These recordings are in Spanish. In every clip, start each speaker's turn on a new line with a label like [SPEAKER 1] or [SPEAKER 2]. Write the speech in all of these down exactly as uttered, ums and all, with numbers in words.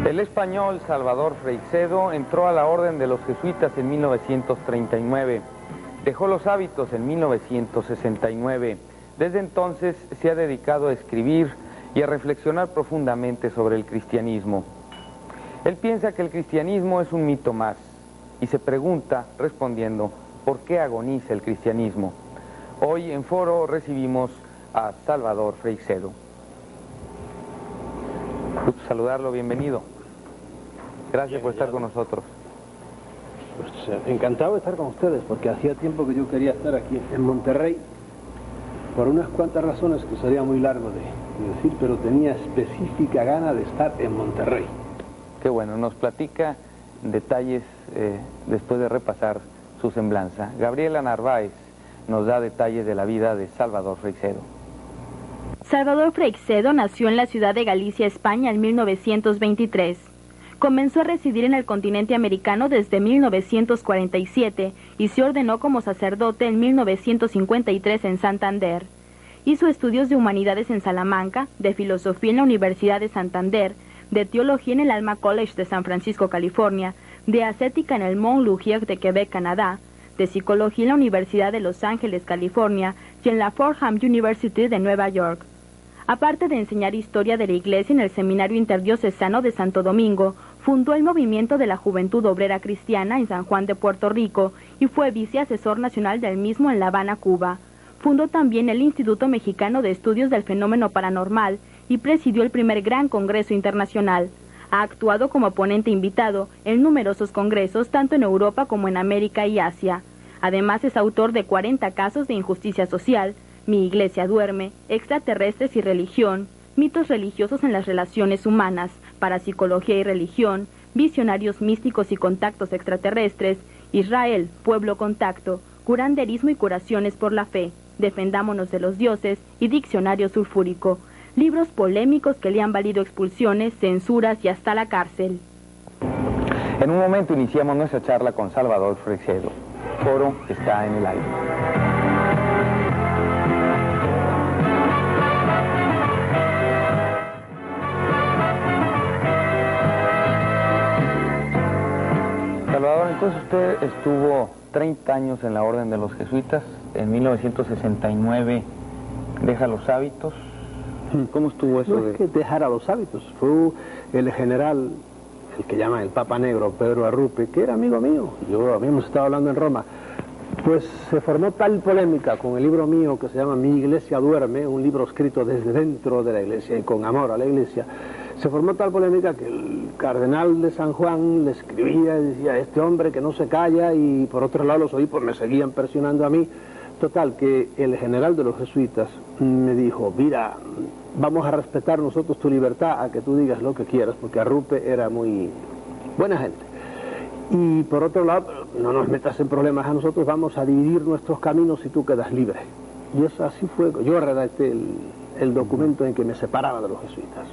[SPEAKER 1] El español Salvador Freixedo entró a la orden de los jesuitas en mil novecientos treinta y nueve. Dejó los hábitos en mil novecientos sesenta y nueve. Desde entonces se ha dedicado a escribir y a reflexionar profundamente sobre el cristianismo. Él piensa que el cristianismo es un mito más y se pregunta, respondiendo, ¿por qué agoniza el cristianismo? Hoy en Foro recibimos a Salvador Freixedo. Gusto saludarlo, bienvenido. Gracias por estar con nosotros.
[SPEAKER 2] Pues encantado de estar con ustedes, porque hacía tiempo que yo quería estar aquí en Monterrey, por unas cuantas razones que sería muy largo de, de decir, pero tenía específica gana de estar en Monterrey.
[SPEAKER 1] Qué bueno, nos platica detalles eh, después de repasar su semblanza. Gabriela Narváez nos da detalles de la vida de Salvador Freixedo.
[SPEAKER 3] Salvador Freixedo nació en la ciudad de Galicia, España, en mil novecientos veintitrés. Comenzó a residir en el continente americano desde mil novecientos cuarenta y siete y se ordenó como sacerdote en mil novecientos cincuenta y tres en Santander. Hizo estudios de humanidades en Salamanca, de filosofía en la Universidad de Santander, de teología en el Alma College de San Francisco, California, de ascética en el Mont Laurier de Quebec, Canadá, de psicología en la Universidad de Los Ángeles, California, y en la Fordham University de Nueva York. Aparte de enseñar historia de la Iglesia en el Seminario Interdiocesano de Santo Domingo, fundó el Movimiento de la Juventud Obrera Cristiana en San Juan de Puerto Rico y fue viceasesor nacional del mismo en La Habana, Cuba. Fundó también el Instituto Mexicano de Estudios del Fenómeno Paranormal y presidió el primer Gran Congreso Internacional. Ha actuado como ponente invitado en numerosos congresos tanto en Europa como en América y Asia. Además es autor de cuarenta casos de injusticia social, Mi Iglesia duerme, Extraterrestres y religión, Mitos religiosos en las relaciones humanas, Parapsicología y religión, Visionarios místicos y contactos extraterrestres, Israel, pueblo contacto, Curanderismo y curaciones por la fe, Defendámonos de los dioses y Diccionario sulfúrico. Libros polémicos que le han valido expulsiones, censuras y hasta la cárcel.
[SPEAKER 1] En un momento iniciamos nuestra charla con Salvador Freixedo. Foro está en el aire. Salvador, entonces usted estuvo treinta años en la Orden de los Jesuitas. En mil novecientos sesenta y nueve deja los hábitos. ¿Cómo estuvo eso?
[SPEAKER 2] No es que dejara los hábitos, fue el general, el que llaman el Papa Negro, Pedro Arrupe, que era amigo mío, yo habíamos estado hablando en Roma, pues se formó tal polémica con el libro mío que se llama Mi Iglesia duerme, un libro escrito desde dentro de la Iglesia y con amor a la Iglesia. Se formó tal polémica que el cardenal de San Juan le escribía y decía, este hombre que no se calla, y por otro lado los obispos me seguían presionando a mí. Total, que el general de los jesuitas me dijo, mira, vamos a respetar nosotros tu libertad a que tú digas lo que quieras, porque Arrupe era muy buena gente. Y por otro lado, no nos metas en problemas a nosotros, vamos a dividir nuestros caminos y tú quedas libre. Y eso así fue, yo redacté el, el documento en que me separaba de los jesuitas.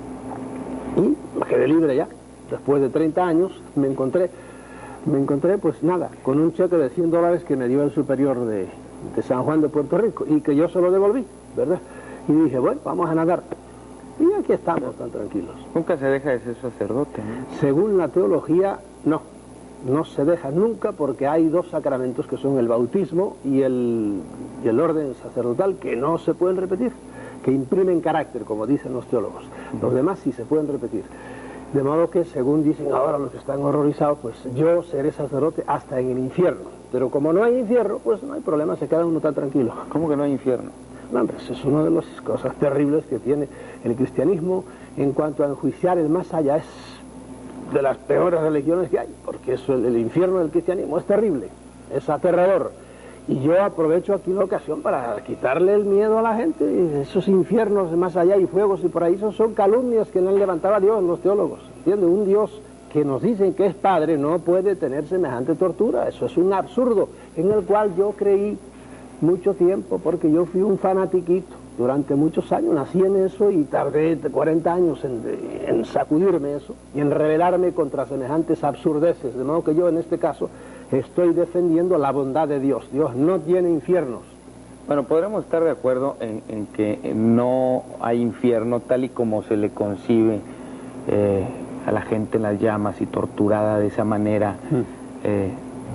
[SPEAKER 2] Y me quedé libre ya. Después de treinta años me encontré, me encontré pues nada, con un cheque de cien dólares que me dio el superior de... de San Juan de Puerto Rico, y que yo se lo devolví, ¿verdad? Y dije, bueno, vamos a nadar. Y aquí estamos tan tranquilos.
[SPEAKER 1] Nunca se deja de ser sacerdote, ¿no?
[SPEAKER 2] Según la teología, no. No se deja nunca, porque hay dos sacramentos que son el bautismo y el, y el orden sacerdotal, que no se pueden repetir, que imprimen carácter, como dicen los teólogos. Los demás sí se pueden repetir. De modo que, según dicen ahora los que están horrorizados, pues yo seré sacerdote hasta en el infierno. Pero como no hay infierno, pues no hay problema, se queda uno tan tranquilo.
[SPEAKER 1] ¿Cómo que no hay infierno?
[SPEAKER 2] No, hombre, eso es una de las cosas terribles que tiene el cristianismo en cuanto a enjuiciar el más allá. Es de las peores religiones que hay, porque eso, el, el infierno del cristianismo es terrible, es aterrador. Y yo aprovecho aquí la ocasión para quitarle el miedo a la gente. Esos infiernos de más allá y fuegos y por ahí, esos son calumnias que no han levantado a Dios los teólogos. ¿Entiendes? Un Dios que nos dicen que es padre no puede tener semejante tortura. Eso es un absurdo en el cual yo creí mucho tiempo, porque yo fui un fanatiquito durante muchos años, nací en eso y tardé cuarenta años en, en sacudirme eso y en rebelarme contra semejantes absurdeces, de modo que yo en este caso estoy defendiendo la bondad de Dios. Dios no tiene infiernos.
[SPEAKER 1] Bueno, podremos estar de acuerdo en, en que no hay infierno tal y como se le concibe eh, a la gente en las llamas y torturada de esa manera mm. eh,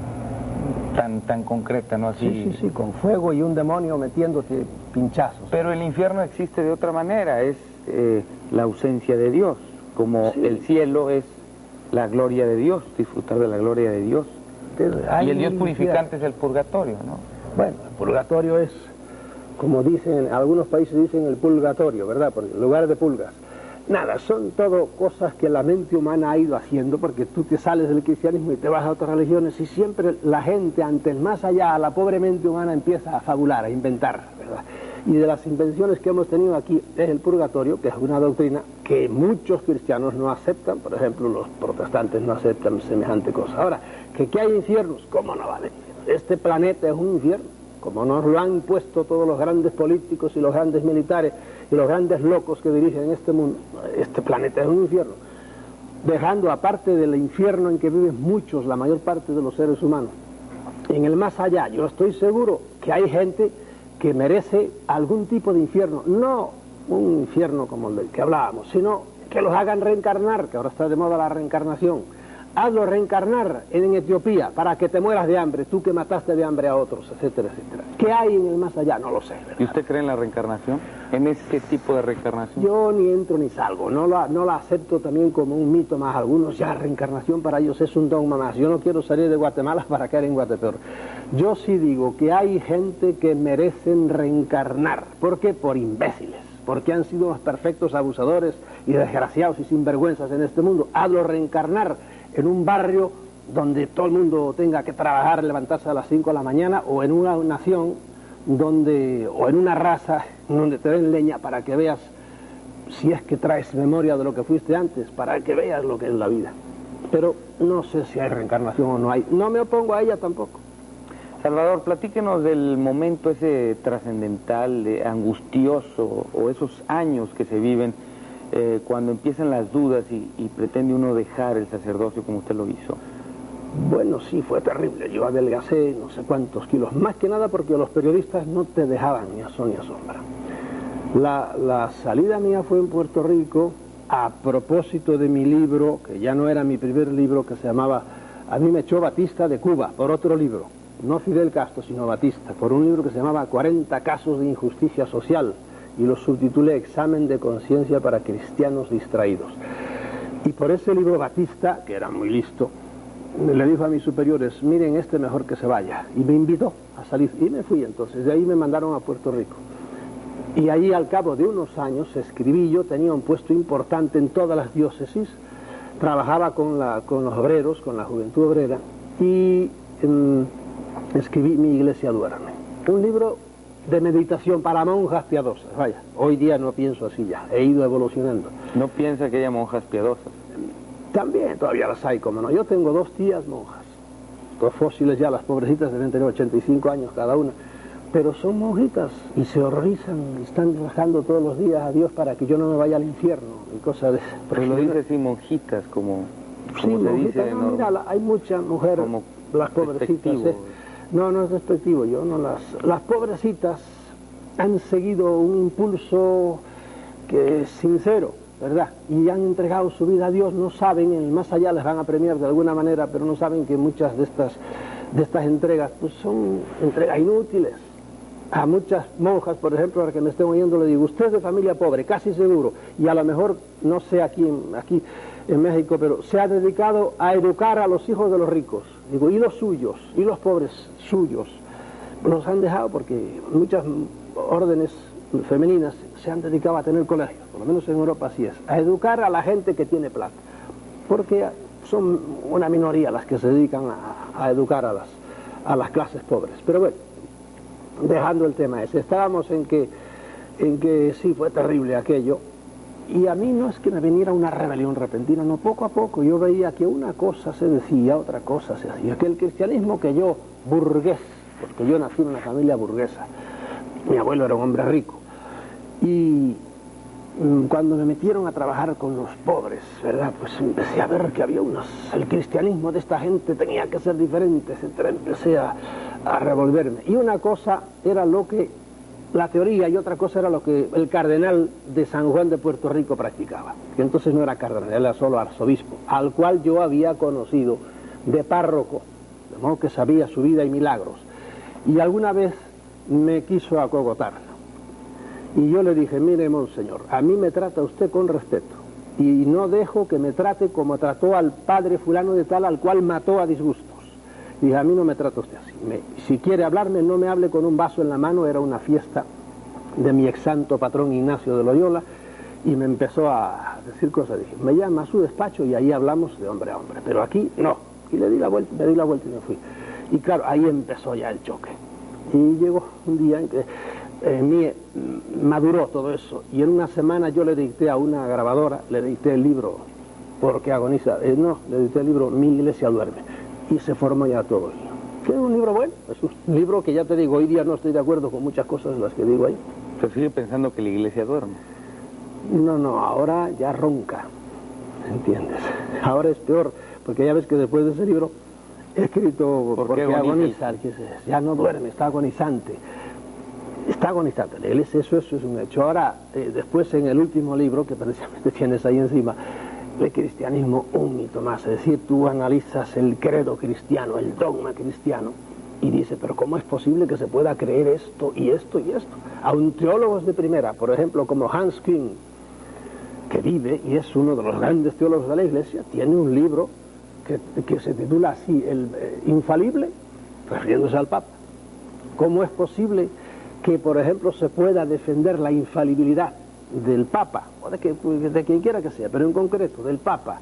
[SPEAKER 1] tan, tan concreta, ¿no? Así...
[SPEAKER 2] Sí, sí, sí, con fuego y un demonio metiéndote pinchazos.
[SPEAKER 1] Pero el infierno existe de otra manera, es eh, la ausencia de Dios, como sí. el cielo es la gloria de Dios, disfrutar de la gloria de Dios. Y el Dios purificante es el purgatorio, ¿no?
[SPEAKER 2] Bueno, el purgatorio es, como dicen, algunos países dicen el purgatorio, ¿verdad? Porque en lugar de pulgas. Nada, son todo cosas que la mente humana ha ido haciendo, porque tú te sales del cristianismo y te vas a otras religiones y siempre la gente ante el más allá, la pobre mente humana empieza a fabular, a inventar, ¿verdad? Y de las invenciones que hemos tenido aquí es el purgatorio, que es una doctrina que muchos cristianos no aceptan, por ejemplo los protestantes no aceptan semejante cosa. Ahora, que, que hay infiernos, ¿cómo no vale? Este planeta es un infierno, como nos lo han impuesto todos los grandes políticos y los grandes militares y los grandes locos que dirigen este mundo. Este planeta es un infierno, dejando aparte del infierno en que viven muchos, la mayor parte de los seres humanos, en el más allá, yo estoy seguro que hay gente que merece algún tipo de infierno, no un infierno como el del que hablábamos, sino que los hagan reencarnar, que ahora está de moda la reencarnación. Hazlo reencarnar en Etiopía para que te mueras de hambre, tú que mataste de hambre a otros, etcétera, etcétera. ¿Qué hay en el más allá? No lo sé, ¿verdad?
[SPEAKER 1] ¿Y usted cree en la reencarnación? ¿En ese tipo de reencarnación?
[SPEAKER 2] Yo ni entro ni salgo, no la, no la acepto también como un mito más. Algunos ya reencarnación para ellos es un dogma más. Yo no quiero salir de Guatemala para caer en Guatepeor. Yo sí digo que hay gente que merecen reencarnar. ¿Por qué? Por imbéciles. Porque han sido los perfectos abusadores y desgraciados y sinvergüenzas en este mundo. Hazlo reencarnar en un barrio donde todo el mundo tenga que trabajar, levantarse a las cinco de la mañana, o en una nación donde, o en una raza donde te den leña para que veas, si es que traes memoria de lo que fuiste antes, para que veas lo que es la vida. Pero no sé si hay reencarnación o no hay. No me opongo a ella tampoco.
[SPEAKER 1] Salvador, platíquenos del momento ese trascendental, eh, angustioso, o esos años que se viven eh, cuando empiezan las dudas y, y pretende uno dejar el sacerdocio como usted lo hizo.
[SPEAKER 2] Bueno, sí, fue terrible. Yo adelgacé no sé cuántos kilos, más que nada porque los periodistas no te dejaban ni a sol ni a sombra. La, la salida mía fue en Puerto Rico a propósito de mi libro, que ya no era mi primer libro, que se llamaba A mí me echó Batista de Cuba, por otro libro. No Fidel Castro, sino Batista, por un libro que se llamaba cuarenta casos de injusticia social, y lo subtitulé Examen de conciencia para cristianos distraídos. Y por ese libro Batista, que era muy listo, le dijo a mis superiores, miren, este mejor que se vaya, y me invitó a salir, y me fui entonces, de ahí me mandaron a Puerto Rico. Y ahí al cabo de unos años escribí, yo tenía un puesto importante en todas las diócesis, trabajaba con, la, con los obreros, con la juventud obrera, y um, escribí Mi iglesia duerme, un libro de meditación para monjas piadosas. Vaya, hoy día no pienso así ya, he ido evolucionando.
[SPEAKER 1] ¿No piensa que haya monjas piadosas?
[SPEAKER 2] También todavía las hay, como no. Yo tengo dos tías monjas, dos fósiles ya, las pobrecitas deben tener ochenta y cinco años cada una, pero son monjitas y se horrorizan, están rezando todos los días a Dios para que yo no me vaya al infierno y cosas de...
[SPEAKER 1] Pero lo dice así, monjitas, como, como
[SPEAKER 2] sí,
[SPEAKER 1] se
[SPEAKER 2] monjitas,
[SPEAKER 1] dice...
[SPEAKER 2] No, no, mira, la, hay muchas mujeres, las pobrecitas... Eh, no, no es despectivo, yo no las... Las pobrecitas han seguido un impulso que es sincero, ¿verdad? Y han entregado su vida a Dios, no saben, en el más allá les van a premiar de alguna manera, pero no saben que muchas de estas, de estas entregas pues son entregas inútiles. A muchas monjas, por ejemplo, a las que me estén oyendo, le digo, usted es de familia pobre, casi seguro, y a lo mejor, no sé aquí, aquí en México, pero se ha dedicado a educar a los hijos de los ricos. Digo, ¿y los suyos? ¿Y los pobres suyos? Los han dejado porque muchas órdenes femeninas se han dedicado a tener colegios, por lo menos en Europa así es, a educar a la gente que tiene plata, porque son una minoría las que se dedican a, a educar a las, a las clases pobres. Pero bueno, dejando el tema ese, estábamos en que, en que sí, fue terrible aquello, y a mí no es que me viniera una rebelión repentina, no, poco a poco yo veía que una cosa se decía, otra cosa se hacía, que el cristianismo que yo, burgués, porque yo nací en una familia burguesa, mi abuelo era un hombre rico, y cuando me metieron a trabajar con los pobres, ¿verdad? Pues empecé a ver que había unos... El cristianismo de esta gente tenía que ser diferente, etcétera. Empecé a, a revolverme. Y una cosa era lo que la teoría y otra cosa era lo que el cardenal de San Juan de Puerto Rico practicaba, que entonces no era cardenal, era solo arzobispo, al cual yo había conocido de párroco, de modo que sabía su vida y milagros, y alguna vez me quiso acogotar, y yo le dije, mire, monseñor, a mí me trata usted con respeto, y no dejo que me trate como trató al padre fulano de tal, al cual mató a disgustos. Y dije, a mí no me trata usted así, me, si quiere hablarme, no me hable con un vaso en la mano. Era una fiesta de mi ex santo patrón Ignacio de Loyola, y me empezó a decir cosas. Dije, me llama a su despacho y ahí hablamos de hombre a hombre, pero aquí no. Y le di la vuelta, me di la vuelta y me fui. Y claro, ahí empezó ya el choque. Y llegó un día en que eh, mí maduró todo eso, y en una semana yo le dicté a una grabadora, le dicté el libro Porque agoniza, eh, no, le dicté el libro Mi iglesia duerme, y se formó ya todo. Es un libro bueno, es un libro que ya te digo, hoy día no estoy de acuerdo con muchas cosas de las que digo ahí.
[SPEAKER 1] ¿Se sigue pensando que la iglesia duerme?
[SPEAKER 2] No, no, ahora ya ronca, ¿entiendes? Ahora es peor, porque ya ves que después de ese libro he escrito
[SPEAKER 1] ¿Por
[SPEAKER 2] Porque
[SPEAKER 1] qué agoniza?
[SPEAKER 2] agoniza, que es, ya no duerme, está agonizante. Está agonizante, la iglesia, eso, eso es un hecho. Ahora, eh, después en el último libro, que precisamente tienes ahí encima, el cristianismo, un mito más, es decir, tú analizas el credo cristiano, el dogma cristiano, y dices, pero ¿cómo es posible que se pueda creer esto y esto y esto? Aun teólogos de primera, por ejemplo, como Hans Küng, que vive y es uno de los grandes teólogos de la iglesia, tiene un libro que, que se titula así, el eh, infalible, refiriéndose al Papa. ¿Cómo es posible que, por ejemplo, se pueda defender la infalibilidad del Papa, o de, que, de quien quiera que sea, pero en concreto del Papa,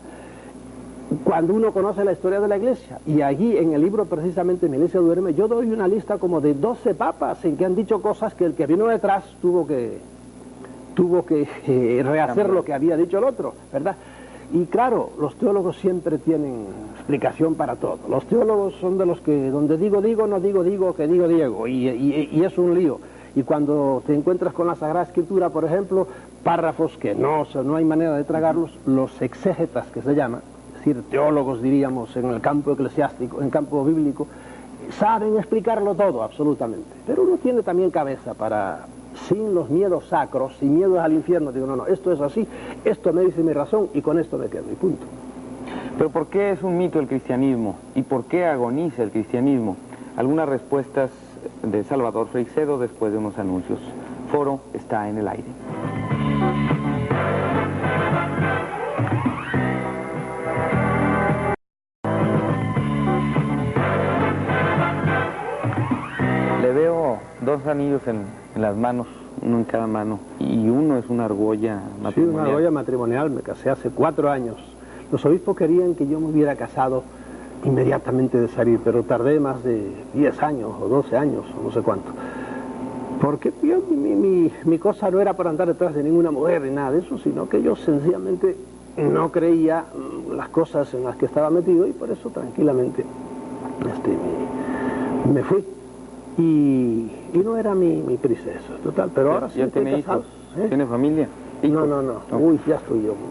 [SPEAKER 2] cuando uno conoce la historia de la Iglesia? Y allí en el libro precisamente Mi iglesia duerme, yo doy una lista como de doce papas en que han dicho cosas que el que vino detrás tuvo que tuvo que eh, rehacer lo que había dicho el otro, ¿verdad? Y claro, los teólogos siempre tienen explicación para todo. Los teólogos son de los que donde digo digo, no digo digo, que digo Diego, y, y, y es un lío. Y cuando te encuentras con la Sagrada Escritura, por ejemplo, párrafos que no, o sea, no hay manera de tragarlos, los exégetas, que se llama, es decir, teólogos, diríamos, en el campo eclesiástico, en el campo bíblico, saben explicarlo todo, absolutamente. Pero uno tiene también cabeza para, sin los miedos sacros, sin miedos al infierno, digo, no, no, esto es así, esto me dice mi razón, y con esto me quedo, y punto.
[SPEAKER 1] Pero ¿por qué es un mito el cristianismo? ¿Y por qué agoniza el cristianismo? Algunas respuestas de Salvador Freixedo después de unos anuncios. Foro está en el aire. Le veo dos anillos en, en las manos, uno en cada mano, y uno es una argolla matrimonial.
[SPEAKER 2] Sí, una argolla matrimonial, me casé hace cuatro años. Los obispos querían que yo me hubiera casado inmediatamente de salir, pero tardé más de diez años o doce años, o no sé cuánto. Porque yo, mi, mi, mi cosa no era para andar detrás de ninguna mujer ni nada de eso, sino que yo sencillamente no creía las cosas en las que estaba metido, y por eso tranquilamente este, me, me fui. Y, y no era mi, mi prisa eso, total, pero ahora sí
[SPEAKER 1] ¿Ya
[SPEAKER 2] estoy
[SPEAKER 1] tiene
[SPEAKER 2] casado.
[SPEAKER 1] hijos?
[SPEAKER 2] ¿Eh?
[SPEAKER 1] ¿Tiene familia?
[SPEAKER 2] No, no, no,
[SPEAKER 1] no,
[SPEAKER 2] uy, ya estoy yo.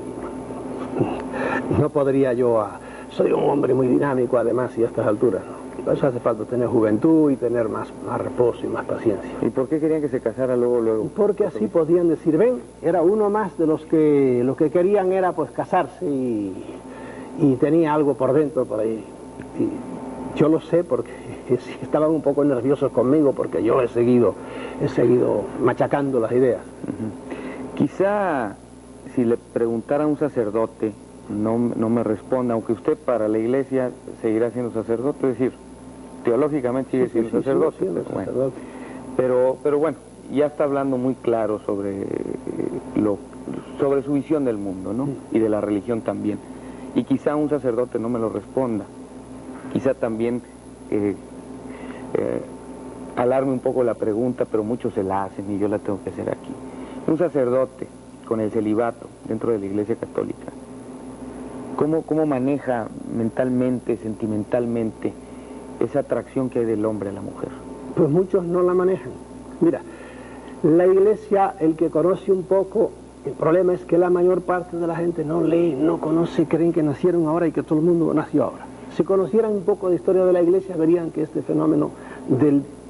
[SPEAKER 2] No podría yo, a... soy un hombre muy dinámico además, y a estas alturas, ¿no? Por eso hace falta tener juventud y tener más, más reposo y más paciencia.
[SPEAKER 1] ¿Y por qué querían que se casara luego, luego?
[SPEAKER 2] Porque así podían decir, ven, era uno más de los que lo que querían era pues casarse, y, y tenía algo por dentro por ahí. Y yo lo sé porque estaban un poco nerviosos conmigo, porque yo he seguido, he seguido machacando las ideas.
[SPEAKER 1] Uh-huh. Quizá si le preguntara a un sacerdote, no, no me responda, aunque usted para la iglesia seguirá siendo sacerdote, es decir, teológicamente sigue
[SPEAKER 2] Sí,
[SPEAKER 1] siendo
[SPEAKER 2] sí, sí,
[SPEAKER 1] sacerdote,
[SPEAKER 2] sigo siendo
[SPEAKER 1] pero, bueno.
[SPEAKER 2] sacerdote.
[SPEAKER 1] Pero, pero bueno, ya está hablando muy claro sobre, lo, sobre su visión del mundo, ¿no? Y de la religión también. Y quizá un sacerdote no me lo responda, quizá también eh, eh, alarme un poco la pregunta, pero muchos se la hacen y yo la tengo que hacer aquí. Un sacerdote con el celibato dentro de la Iglesia Católica, ¿cómo, cómo maneja mentalmente, sentimentalmente, esa atracción que hay del hombre a la mujer?
[SPEAKER 2] Pues muchos no la manejan. Mira, la iglesia, el que conoce un poco, el problema es que la mayor parte de la gente no lee, no conoce, creen que nacieron ahora y que todo el mundo nació ahora. Si conocieran un poco de historia de la iglesia, verían que este fenómeno del,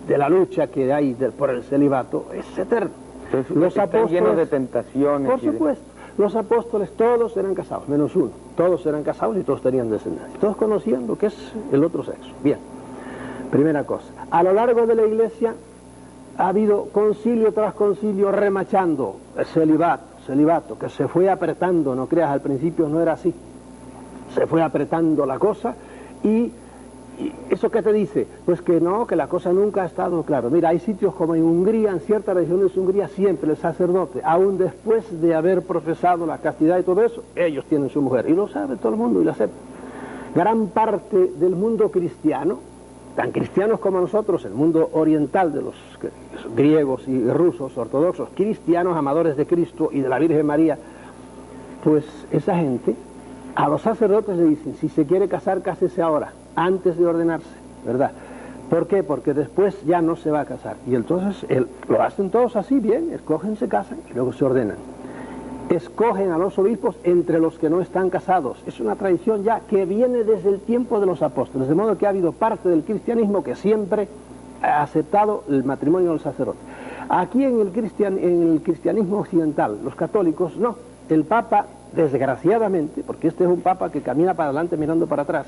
[SPEAKER 2] de la lucha que hay de, por el celibato es eterno.
[SPEAKER 1] Entonces, los apóstoles llenos de tentaciones.
[SPEAKER 2] Por supuesto. De... Los apóstoles todos eran casados, menos uno. Todos eran casados y todos tenían descendencia. Todos conocían lo que es el otro sexo. Bien. Primera cosa. A lo largo de la Iglesia ha habido concilio tras concilio remachando el celibato, celibato, que se fue apretando, no creas, al principio no era así. Se fue apretando la cosa y... ¿Y eso qué te dice? Pues que no, que la cosa nunca ha estado claro. Mira, hay sitios como en Hungría, en ciertas regiones de Hungría, siempre el sacerdote, aún después de haber profesado la castidad y todo eso, ellos tienen su mujer. Y lo sabe todo el mundo y lo acepta. Gran parte del mundo cristiano, tan cristianos como nosotros, el mundo oriental de los griegos y rusos, ortodoxos, cristianos, amadores de Cristo y de la Virgen María, pues esa gente, a los sacerdotes le dicen, si se quiere casar, cásese ahora, antes de ordenarse, ¿verdad? ¿Por qué? Porque después ya no se va a casar. Y entonces el, lo hacen todos así, bien, escogen, se casan y luego se ordenan. Escogen a los obispos entre los que no están casados. Es una tradición ya que viene desde el tiempo de los apóstoles, de modo que ha habido parte del cristianismo que siempre ha aceptado el matrimonio del sacerdote. Aquí en el, cristian, en el cristianismo occidental, los católicos, no. El Papa, desgraciadamente, porque este es un Papa que camina para adelante mirando para atrás,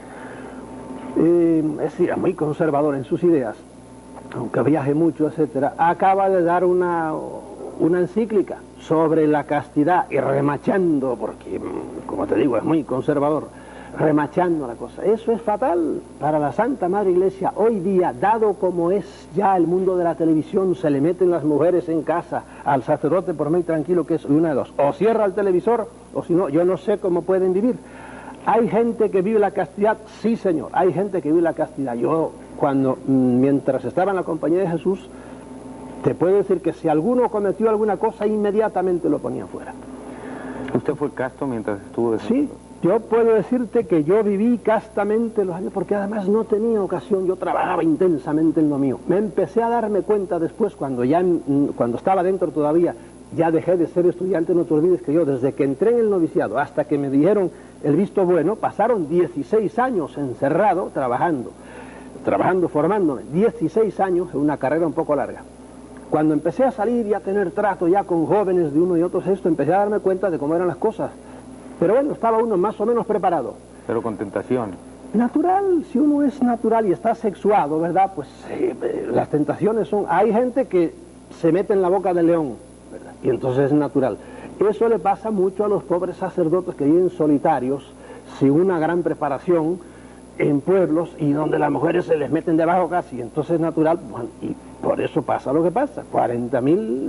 [SPEAKER 2] Eh, es decir, muy conservador en sus ideas, aunque viaje mucho, etcétera, acaba de dar una, una encíclica sobre la castidad y remachando, porque, como te digo, es muy conservador, remachando la cosa. Eso es fatal para la Santa Madre Iglesia hoy día, dado como es ya el mundo de la televisión, se le meten las mujeres en casa al sacerdote por muy tranquilo que es, una de dos, o cierra el televisor, o si no, yo no sé cómo pueden vivir. ¿Hay gente que vive la castidad? Sí, señor, hay gente que vive la castidad. Yo, cuando, mientras estaba en la compañía de Jesús, te puedo decir que si alguno cometió alguna cosa, inmediatamente lo ponían fuera.
[SPEAKER 1] ¿Usted fue casto mientras estuvo de
[SPEAKER 2] Sí, yo puedo decirte que yo viví castamente los años, porque además no tenía ocasión, yo trabajaba intensamente en lo mío. Me empecé a darme cuenta después, cuando ya, cuando estaba dentro todavía, ya dejé de ser estudiante, no te olvides que yo, desde que entré en el noviciado hasta que me dijeron el visto bueno, pasaron dieciséis años encerrado, trabajando, trabajando, formándome, dieciséis años en una carrera un poco larga. Cuando empecé a salir y a tener trato ya con jóvenes de uno y otros, esto, empecé a darme cuenta de cómo eran las cosas. Pero bueno, estaba uno más o menos preparado.
[SPEAKER 1] Pero con tentación.
[SPEAKER 2] Natural, si uno es natural y está sexuado, ¿verdad? Pues eh, las tentaciones son... Hay gente que se mete en la boca del león, ¿verdad? Y entonces es natural. Eso le pasa mucho a los pobres sacerdotes que viven solitarios, sin una gran preparación, en pueblos y donde las mujeres se les meten debajo casi, entonces es natural, bueno, y por eso pasa lo que pasa, cuarenta mil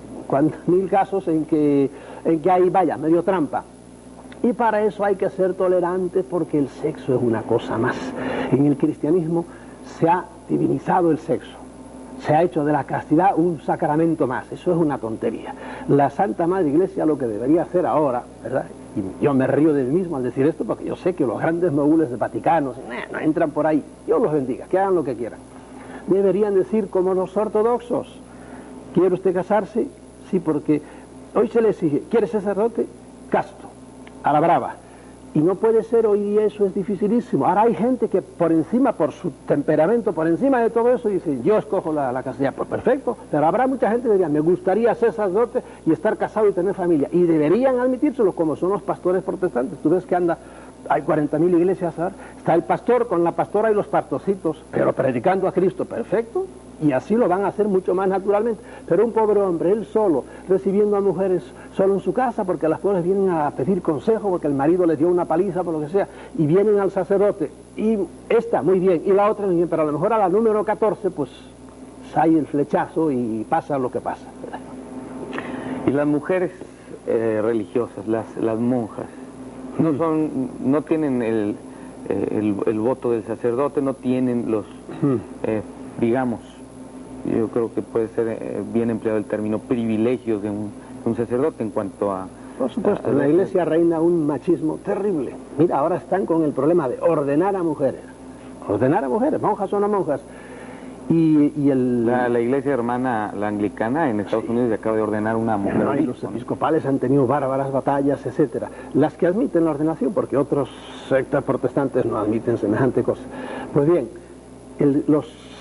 [SPEAKER 2] casos en que, en que hay, vaya, medio trampa. Y para eso hay que ser tolerantes porque el sexo es una cosa más. En el cristianismo se ha divinizado el sexo. Se ha hecho de la castidad un sacramento más, eso es una tontería. La Santa Madre Iglesia lo que debería hacer ahora, ¿verdad? Y yo me río de mí mismo al decir esto porque yo sé que los grandes mogules de Vaticano nah, no entran por ahí, Dios los bendiga, que hagan lo que quieran. Deberían decir como los ortodoxos, ¿quiere usted casarse? Sí, porque hoy se le exige, ¿quiere ser sacerdote? Casto, a la brava. Y no puede ser, hoy día eso es dificilísimo. Ahora hay gente que por encima, por su temperamento, por encima de todo eso, dice, yo escojo la, la castidad. Pues perfecto, pero habrá mucha gente que diría, me gustaría ser sacerdote y estar casado y tener familia. Y deberían admitírselo, como son los pastores protestantes. Tú ves que anda, hay cuarenta mil iglesias, ¿sabes? Está el pastor con la pastora y los pastorcitos, pero predicando a Cristo, perfecto. Y así lo van a hacer mucho más naturalmente. Pero un pobre hombre, él solo, recibiendo a mujeres solo en su casa, porque las pobres vienen a pedir consejo, porque el marido les dio una paliza, por lo que sea, y vienen al sacerdote, y esta, muy bien, y la otra, muy bien, pero a lo mejor a la número catorce, pues, sale el flechazo y pasa lo que pasa, ¿verdad?
[SPEAKER 1] Y las mujeres eh, religiosas, las, las monjas, no son, no tienen el, eh, el, el voto del sacerdote, no tienen los, eh, digamos, yo creo que puede ser eh, bien empleado el término privilegios de un, de un sacerdote en cuanto a...
[SPEAKER 2] Por supuesto, en la iglesia reina un machismo terrible. Mira, ahora están con el problema de ordenar a mujeres. Ordenar a mujeres, monjas o no monjas. Y, y el...
[SPEAKER 1] La, la iglesia hermana, la anglicana en Estados sí. Unidos acaba de ordenar una mujer.
[SPEAKER 2] No, y los episcopales han tenido bárbaras batallas, etcétera. Las que admiten la ordenación, porque otros sectas protestantes no admiten semejante cosa. Pues bien, el, los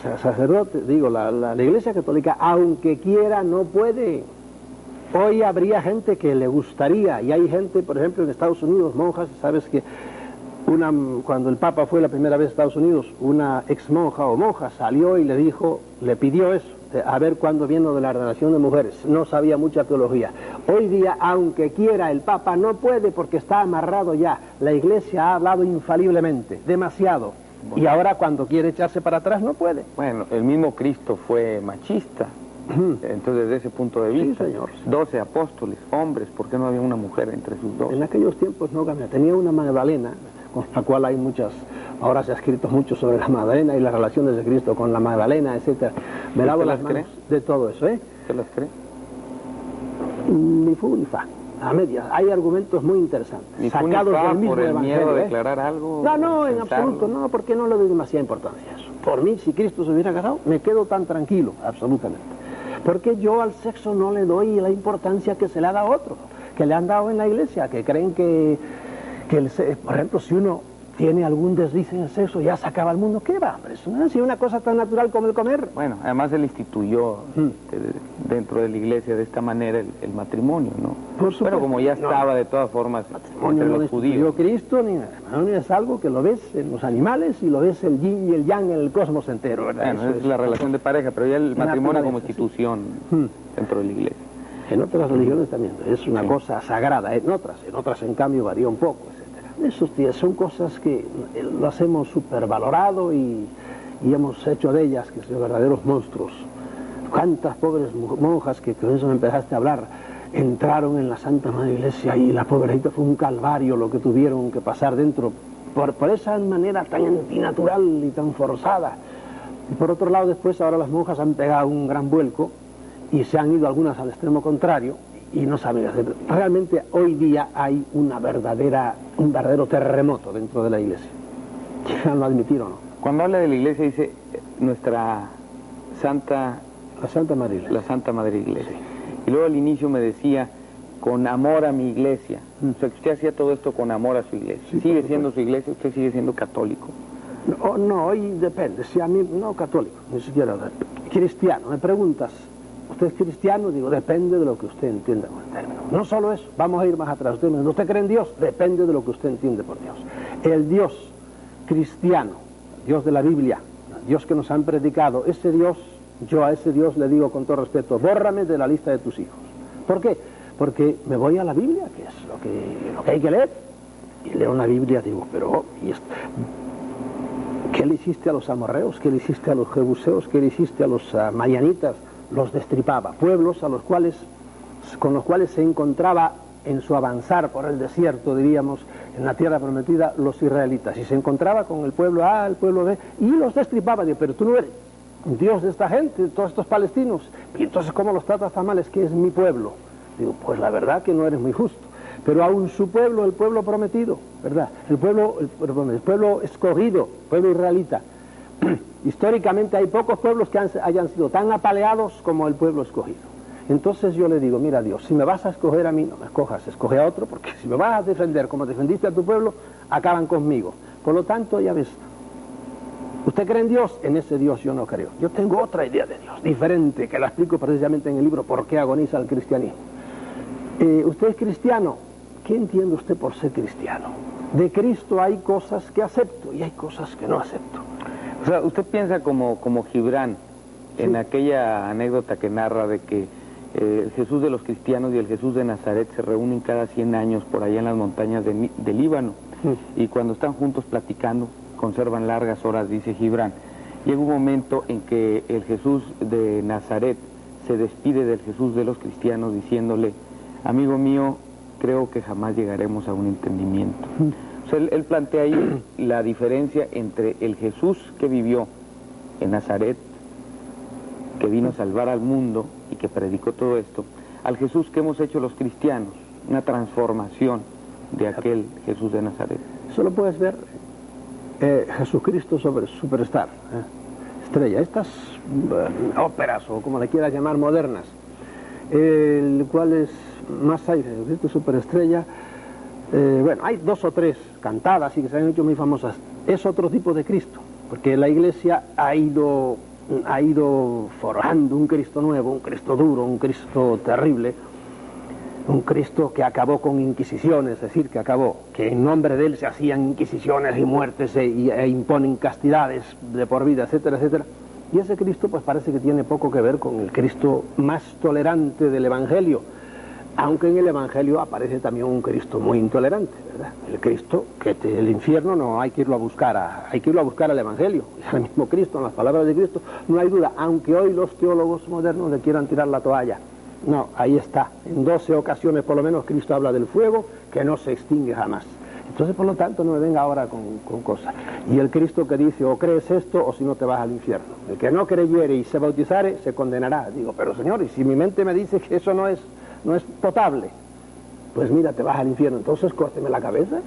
[SPEAKER 2] sacerdote, digo, la, la, la Iglesia Católica, aunque quiera, no puede. Hoy habría gente que le gustaría, y hay gente, por ejemplo, en Estados Unidos, monjas, sabes que una, cuando el Papa fue la primera vez a Estados Unidos, una ex monja o monja salió y le dijo, le pidió eso, a ver cuándo viene lo de la ordenación de mujeres. No sabía mucha teología. Hoy día, aunque quiera, el Papa no puede porque está amarrado ya. La Iglesia ha hablado infaliblemente, demasiado. Bueno. Y ahora cuando quiere echarse para atrás no puede.
[SPEAKER 1] Bueno, el mismo Cristo fue machista. Entonces, desde ese punto de vista,
[SPEAKER 2] sí, señor.
[SPEAKER 1] doce apóstoles, hombres, ¿por qué no había una mujer entre sus dos?
[SPEAKER 2] En aquellos tiempos no cambió. Tenía una Magdalena, con la cual hay muchas, ahora se ha escrito mucho sobre la Magdalena y las relaciones de Cristo con la Magdalena, etcétera. Me lavo las manos de todo eso, ¿eh?
[SPEAKER 1] ¿Usted las cree?
[SPEAKER 2] Ni fu ni fa, a medias. Hay argumentos muy interesantes.
[SPEAKER 1] Ni fu, sacados ni fa, del mismo por el evangelio, miedo a declarar
[SPEAKER 2] ¿eh?
[SPEAKER 1] algo.
[SPEAKER 2] No, no, en absoluto, no, porque no le doy demasiada importancia a eso. Por mí, si Cristo se hubiera casado, me quedo tan tranquilo, absolutamente. Porque yo al sexo no le doy la importancia que se le ha dado a otro, que le han dado en la iglesia, que creen que, que el, por ejemplo, si uno tiene algún desliz en el sexo, ya se acaba el mundo. ¿Qué va, hombre? Eso no es una cosa tan natural como el comer.
[SPEAKER 1] Bueno, además él instituyó hmm. dentro de la iglesia de esta manera el, el matrimonio, ¿no?
[SPEAKER 2] Por supuesto.
[SPEAKER 1] Pero como ya estaba no. de todas formas entre
[SPEAKER 2] no
[SPEAKER 1] los judíos.
[SPEAKER 2] Cristo, ni nada. El matrimonio es algo que lo ves en los animales y lo ves el yin y el yang en el cosmos entero, ¿verdad?
[SPEAKER 1] Bueno, es, es la relación de pareja, pero ya el matrimonio como institución
[SPEAKER 2] hmm.
[SPEAKER 1] dentro de la iglesia.
[SPEAKER 2] En otras religiones también es una sí. cosa sagrada, en otras, en otras en cambio varía un poco. Esos días son cosas que las hemos supervalorado y, y hemos hecho de ellas que son verdaderos monstruos. Cuántas pobres monjas que con eso me empezaste a hablar entraron en la Santa Madre Iglesia y la pobrecita fue un calvario lo que tuvieron que pasar dentro por, por esa manera tan antinatural y tan forzada. Y por otro lado después ahora las monjas han pegado un gran vuelco y se han ido algunas al extremo contrario y no saben hacer. Realmente hoy día hay una verdadera, un verdadero terremoto dentro de la iglesia. ¿Llegan a admitir o no?
[SPEAKER 1] Cuando habla de la iglesia dice nuestra Santa...
[SPEAKER 2] La Santa Madre Iglesia.
[SPEAKER 1] La Santa Madre Iglesia. Sí. Y luego al inicio me decía, con amor a mi iglesia. Mm. O sea, que usted hacía todo esto con amor a su iglesia. Sí, ¿sigue siendo su iglesia? ¿Usted sigue siendo católico?
[SPEAKER 2] No, no, hoy depende. Si a mí, no católico, ni siquiera cristiano. Me preguntas, ¿usted es cristiano? Digo, depende de lo que usted entienda con el término. No solo eso, vamos a ir más atrás. ¿Usted, ¿usted cree en Dios? Depende de lo que usted entiende por Dios. El Dios cristiano, Dios de la Biblia, Dios que nos han predicado, ese Dios, yo a ese Dios le digo con todo respeto, bórrame de la lista de tus hijos. ¿Por qué? Porque me voy a la Biblia, que es lo que, lo que hay que leer, y leo la Biblia, digo, pero ¿y esto? ¿Qué le hiciste a los amorreos? ¿Qué le hiciste a los jebuseos? ¿Qué le hiciste a los uh, mayanitas? Los destripaba, pueblos a los cuales, con los cuales se encontraba en su avanzar por el desierto, diríamos, en la tierra prometida, los israelitas, y se encontraba con el pueblo A, el pueblo B, y los destripaba. Digo, pero tú no eres Dios de esta gente, todos estos palestinos, y entonces ¿cómo los tratas tan mal? Es que es mi pueblo. Digo, pues la verdad que no eres muy justo, pero aún su pueblo, el pueblo prometido, ¿verdad? El pueblo, el, el pueblo escogido, pueblo israelita. Históricamente hay pocos pueblos que han, hayan sido tan apaleados como el pueblo escogido. Entonces yo le digo, mira Dios, si me vas a escoger a mí, no me escojas, escoge a otro, porque si me vas a defender como defendiste a tu pueblo, acaban conmigo. Por lo tanto, ya ves, ¿usted cree en Dios? En ese Dios yo no creo. Yo tengo otra idea de Dios, diferente, que la explico precisamente en el libro ¿Por qué agoniza el cristianismo? Eh, ¿Usted es cristiano? ¿Qué entiende usted por ser cristiano? De Cristo hay cosas que acepto y hay cosas que no acepto.
[SPEAKER 1] O sea, usted piensa como, como Gibran, sí, en aquella anécdota que narra de que eh, el Jesús de los cristianos y el Jesús de Nazaret se reúnen cada cien años por allá en las montañas de, de Líbano, sí, y cuando están juntos platicando, conservan largas horas, dice Gibran. Llega un momento en que el Jesús de Nazaret se despide del Jesús de los cristianos diciéndole, amigo mío, creo que jamás llegaremos a un entendimiento. O sea, él, él plantea ahí la diferencia entre el Jesús que vivió en Nazaret, que vino a salvar al mundo y que predicó todo esto, al Jesús que hemos hecho los cristianos, una transformación de aquel Jesús de Nazaret.
[SPEAKER 2] Eso lo puedes ver, eh, Jesucristo sobre Superstar, eh, estrella, estas eh, óperas o como le quieras llamar modernas, eh, el cual es más hay, Jesucristo Superestrella. Eh, bueno, hay dos o tres cantadas y que se han hecho muy famosas. Es otro tipo de Cristo, porque la iglesia ha ido ha ido forjando un Cristo nuevo, un Cristo duro, un Cristo terrible, un Cristo que acabó con inquisiciones, es decir, que acabó, que en nombre de él se hacían inquisiciones y muertes e, e imponen castidades de por vida, etcétera, etcétera. Y ese Cristo pues parece que tiene poco que ver con el Cristo más tolerante del Evangelio, aunque en el Evangelio aparece también un Cristo muy intolerante, ¿verdad? El Cristo que te, el infierno no hay que irlo a buscar, a, hay que irlo a buscar al Evangelio, es el mismo Cristo, en las palabras de Cristo, no hay duda, aunque hoy los teólogos modernos le quieran tirar la toalla. No, ahí está, en doce ocasiones por lo menos Cristo habla del fuego que no se extingue jamás. Entonces, por lo tanto, no me venga ahora con, con cosas. Y el Cristo que dice, o crees esto, o si no te vas al infierno. El que no creyere y se bautizare, se condenará. Digo, pero Señor, y si mi mente me dice que eso no es, no es potable, pues mira, te vas al infierno. Entonces, córteme la cabeza.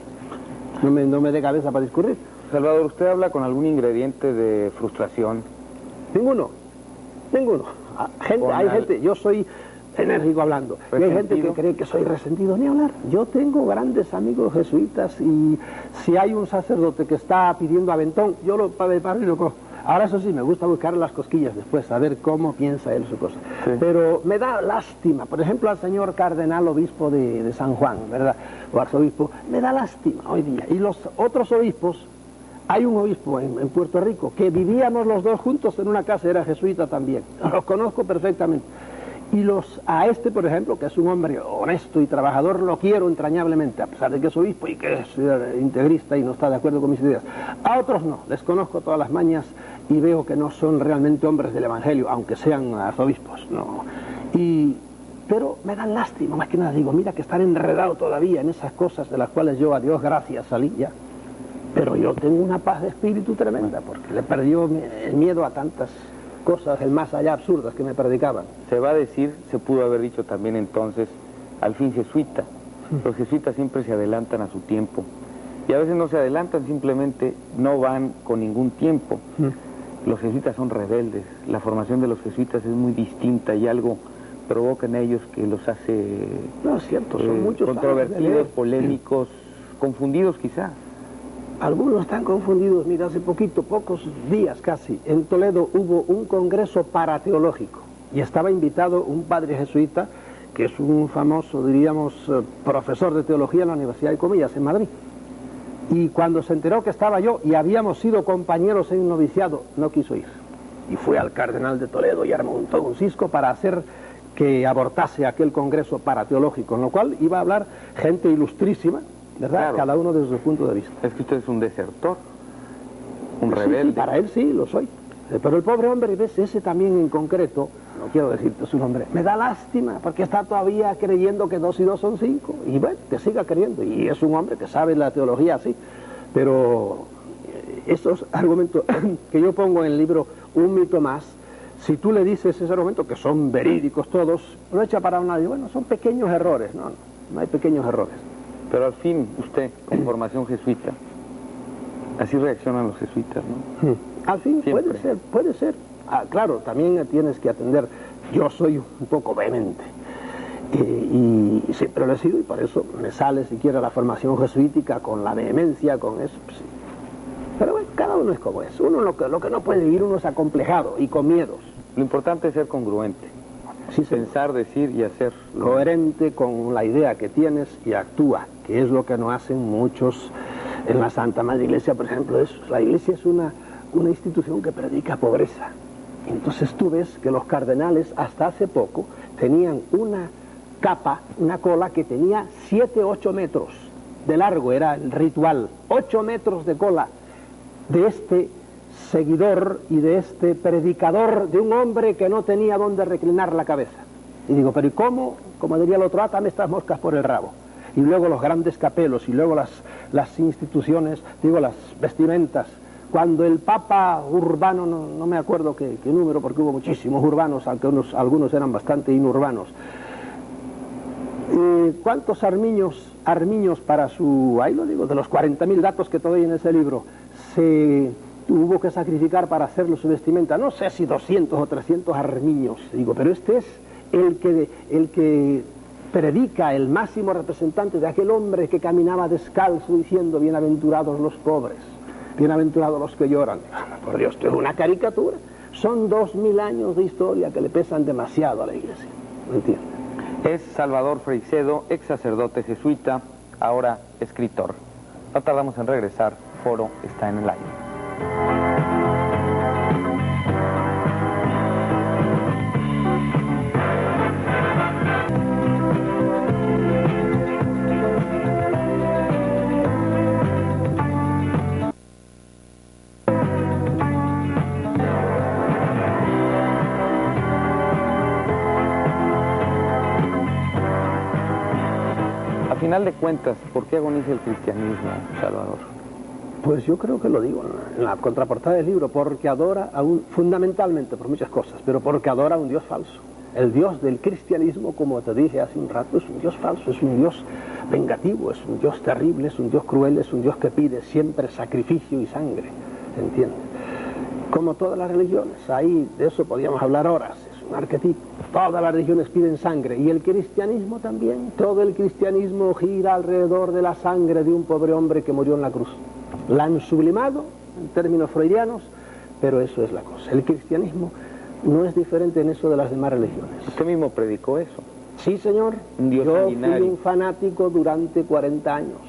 [SPEAKER 2] No me, no me dé cabeza para discurrir.
[SPEAKER 1] Salvador, ¿usted habla con algún ingrediente de frustración?
[SPEAKER 2] Ninguno, ninguno. Gente, hay gente, yo soy enérgico hablando, y hay gente que cree que soy resentido, ni hablar. Yo tengo grandes amigos jesuitas y si hay un sacerdote que está pidiendo aventón, yo lo paro y lo cojo. Ahora eso sí, me gusta buscar las cosquillas después, saber cómo piensa él su cosa. Sí. Pero me da lástima, por ejemplo, al señor cardenal obispo de, de San Juan, ¿verdad? O arzobispo, me da lástima hoy día. Y los otros obispos, hay un obispo en, en Puerto Rico que vivíamos los dos juntos en una casa, era jesuita también, los conozco perfectamente. Y los, a este, por ejemplo, que es un hombre honesto y trabajador, lo quiero entrañablemente, a pesar de que es obispo y que es eh, integrista y no está de acuerdo con mis ideas. A otros no, les conozco todas las mañas y veo que no son realmente hombres del Evangelio, aunque sean arzobispos, no. Y, pero me dan lástima, más que nada, digo, mira que están enredados todavía en esas cosas de las cuales yo, a Dios gracias, salí ya. Pero yo tengo una paz de espíritu tremenda, porque le perdió el miedo a tantas cosas el más allá absurdas que me predicaban.
[SPEAKER 1] Se va a decir, se pudo haber dicho también entonces, al fin jesuita. Los jesuitas siempre se adelantan a su tiempo. Y a veces no se adelantan, simplemente no van con ningún tiempo. Los jesuitas son rebeldes. La formación de los jesuitas es muy distinta y algo provoca en ellos que los hace...
[SPEAKER 2] No, es cierto, son
[SPEAKER 1] eh,
[SPEAKER 2] muchos
[SPEAKER 1] controvertidos, polémicos, confundidos quizá.
[SPEAKER 2] Algunos están confundidos. Mira, hace poquito, pocos días casi, en Toledo hubo un congreso parateológico y estaba invitado un padre jesuita que es un famoso, diríamos, profesor de teología en la Universidad de Comillas, en Madrid. Y cuando se enteró que estaba yo y habíamos sido compañeros en un noviciado, no quiso ir. Y fue al cardenal de Toledo y armó todo un cisco para hacer que abortase aquel congreso parateológico, en lo cual iba a hablar gente ilustrísima, ¿verdad? Claro. Cada uno desde su punto de vista.
[SPEAKER 1] Es que usted es un desertor, un
[SPEAKER 2] sí,
[SPEAKER 1] rebelde.
[SPEAKER 2] Sí, para él sí, lo soy. Pero el pobre hombre, ves, ese también en concreto, no quiero decirte su nombre, me da lástima, porque está todavía creyendo que dos y dos son cinco. Y bueno, que siga creyendo. Y es un hombre que sabe la teología así. Pero esos argumentos que yo pongo en el libro, Un mito más, si tú le dices ese argumento, que son verídicos todos, no echa para un lado. Bueno, son pequeños errores. No, no, no hay pequeños errores.
[SPEAKER 1] Pero al fin, usted, con formación jesuita, así reaccionan los jesuitas, ¿no?
[SPEAKER 2] Al fin,
[SPEAKER 1] Siempre.
[SPEAKER 2] puede ser, puede ser. Ah, claro, también tienes que atender. Yo soy un poco vehemente. Eh, y, y siempre lo he sido, y por eso me sale siquiera la formación jesuítica con la vehemencia, con eso. Pues, sí. Pero bueno, cada uno es como es. Uno lo que, lo que no puede vivir, uno es acomplejado y con miedos.
[SPEAKER 1] Lo importante es ser congruente.
[SPEAKER 2] Sí,
[SPEAKER 1] pensar, decir y hacer.
[SPEAKER 2] Coherente con la idea que tienes y actúa, que es lo que no hacen muchos en la Santa Madre Iglesia, por ejemplo. Es, la Iglesia es una, una institución que predica pobreza. Entonces tú ves que los cardenales hasta hace poco tenían una capa, una cola que tenía siete, ocho metros de largo, era el ritual, ocho metros de cola de este seguidor y de este predicador de un hombre que no tenía dónde reclinar la cabeza. Y digo, pero ¿y cómo? Como diría el otro, átame estas moscas por el rabo. Y luego los grandes capelos y luego las, las instituciones, digo, las vestimentas. Cuando el Papa Urbano, no, no me acuerdo qué, qué número, porque hubo muchísimos urbanos, aunque unos, algunos eran bastante inurbanos. Eh, ¿Cuántos armiños, armiños para su, ahí lo digo, de los cuarenta mil datos que te doy en ese libro, se hubo que sacrificar para hacerlo su vestimenta? No sé si doscientos o trescientos armiños, digo, pero este es el que, el que predica, el máximo representante de aquel hombre que caminaba descalzo diciendo, bienaventurados los pobres, bienaventurados los que lloran. Por Dios, esto es una caricatura. Son dos mil años de historia que le pesan demasiado a la iglesia, ¿me entiendes?
[SPEAKER 1] Es Salvador Freixedo, ex sacerdote jesuita, ahora escritor. No tardamos en regresar, Foro está en el aire. A final de cuentas, ¿por qué agoniza el cristianismo, Salvador?
[SPEAKER 2] Pues yo creo que lo digo en la contraportada del libro, porque adora a un, fundamentalmente por muchas cosas, pero porque adora a un Dios falso. El Dios del cristianismo, como te dije hace un rato, es un Dios falso, es un Dios vengativo, es un Dios terrible, es un Dios cruel, es un Dios que pide siempre sacrificio y sangre, ¿entiendes? Como todas las religiones, ahí de eso podríamos hablar horas, es un arquetipo. Todas las religiones piden sangre, y el cristianismo también. Todo el cristianismo gira alrededor de la sangre de un pobre hombre que murió en la cruz. La han sublimado en términos freudianos, pero eso es la cosa. El cristianismo no es diferente en eso de las demás religiones.
[SPEAKER 1] Usted mismo predicó eso.
[SPEAKER 2] Sí, señor.
[SPEAKER 1] Un Dios
[SPEAKER 2] Yo
[SPEAKER 1] sanguinario.
[SPEAKER 2] fui un fanático durante cuarenta años.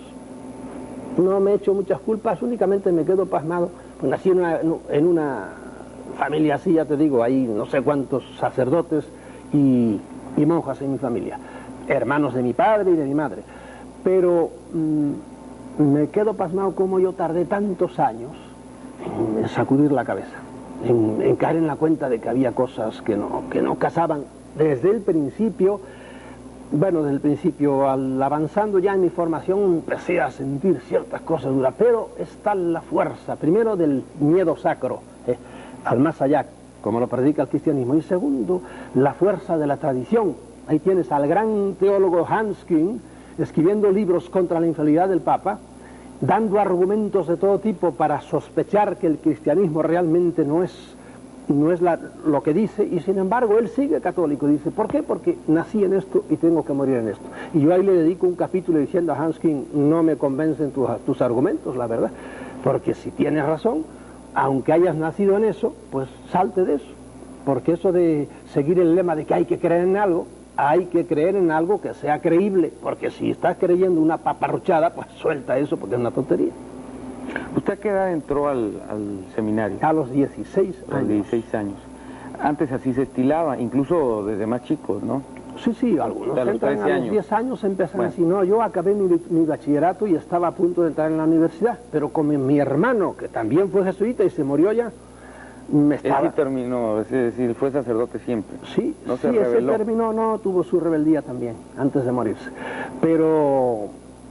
[SPEAKER 2] No me he hecho muchas culpas, únicamente me quedo pasmado. Pues nací en una, en una familia así, ya te digo, hay no sé cuántos sacerdotes y, y monjas en mi familia, hermanos de mi padre y de mi madre. Pero mmm, me quedo pasmado como yo tardé tantos años en sacudir la cabeza, en, en caer en la cuenta de que había cosas que no, que no casaban desde el principio. Bueno, desde el principio, al avanzando ya en mi formación, empecé a sentir ciertas cosas duras, pero está la fuerza, primero del miedo sacro, eh, al más allá, como lo predica el cristianismo, y segundo, la fuerza de la tradición. Ahí tienes al gran teólogo Hans Küng, escribiendo libros contra la infalibilidad del Papa, dando argumentos de todo tipo para sospechar que el cristianismo realmente no es no es la, lo que dice, y sin embargo él sigue católico. Dice, ¿por qué? Porque nací en esto y tengo que morir en esto. Y yo ahí le dedico un capítulo diciendo a Hans Küng, no me convencen tus, tus argumentos, la verdad, porque si tienes razón, aunque hayas nacido en eso, pues salte de eso, porque eso de seguir el lema de que hay que creer en algo, hay que creer en algo que sea creíble, porque si estás creyendo una paparruchada, pues suelta eso, porque es una tontería.
[SPEAKER 1] ¿Usted a qué edad entró al, al seminario?
[SPEAKER 2] A los dieciséis años.
[SPEAKER 1] A los dieciséis años. Antes así se estilaba, incluso desde más chicos, ¿no?
[SPEAKER 2] Sí, sí, algunos
[SPEAKER 1] a los
[SPEAKER 2] entran a los
[SPEAKER 1] años.
[SPEAKER 2] diez años, empiezan
[SPEAKER 1] Bueno.
[SPEAKER 2] así. No, yo acabé mi, mi bachillerato y estaba a punto de entrar en la universidad, pero como mi hermano, que también fue jesuita y se murió ya, me estaba...
[SPEAKER 1] Él sí terminó, es decir, fue sacerdote siempre.
[SPEAKER 2] Sí,
[SPEAKER 1] No
[SPEAKER 2] sí,
[SPEAKER 1] se
[SPEAKER 2] ese
[SPEAKER 1] rebeló.
[SPEAKER 2] terminó, no, tuvo su rebeldía también, antes de morirse. Pero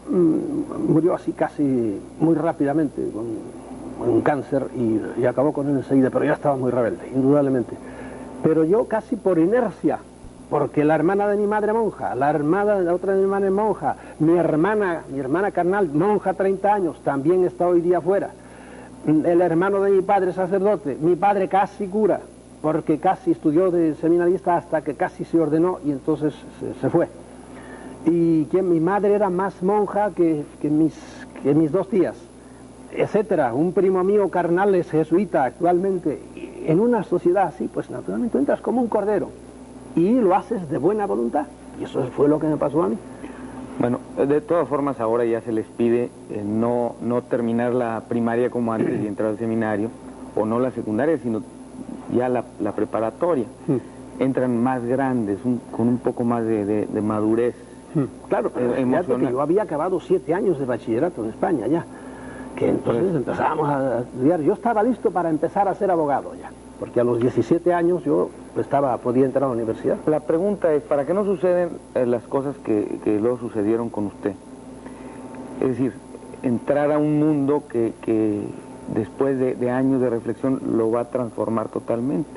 [SPEAKER 2] mm, murió así casi muy rápidamente, con un cáncer, y, y acabó con él enseguida, pero ya estaba muy rebelde, indudablemente. Pero yo casi por inercia, porque la hermana de mi madre monja, la hermana de la otra de mi madre monja, mi hermana, mi hermana carnal, monja treinta años, también está hoy día fuera. El hermano de mi padre sacerdote, mi padre casi cura, porque casi estudió de seminarista hasta que casi se ordenó y entonces se, se fue. Y que mi madre era más monja que, que, mis, que mis dos tías, etcétera. Un primo mío carnal es jesuita actualmente. Y en una sociedad así, pues naturalmente entras como un cordero y lo haces de buena voluntad. Y eso fue lo que me pasó a mí.
[SPEAKER 1] Bueno, de todas formas ahora ya se les pide eh, no, no terminar la primaria como antes y entrar al seminario, o no la secundaria, sino ya la, la preparatoria.
[SPEAKER 2] Mm.
[SPEAKER 1] Entran más grandes, un, con un poco más de, de, de madurez.
[SPEAKER 2] Mm. Claro, pero
[SPEAKER 1] eh,
[SPEAKER 2] fíjate que
[SPEAKER 1] emocional.
[SPEAKER 2] yo había acabado siete años de bachillerato en España ya, que entonces empezábamos a estudiar. Yo estaba listo para empezar a ser abogado ya, porque a los diecisiete años yo estaba, podía entrar a la universidad.
[SPEAKER 1] La pregunta es, ¿para qué no suceden eh, las cosas que, que luego sucedieron con usted? Es decir, entrar a un mundo que, que después de, de años de reflexión lo va a transformar totalmente.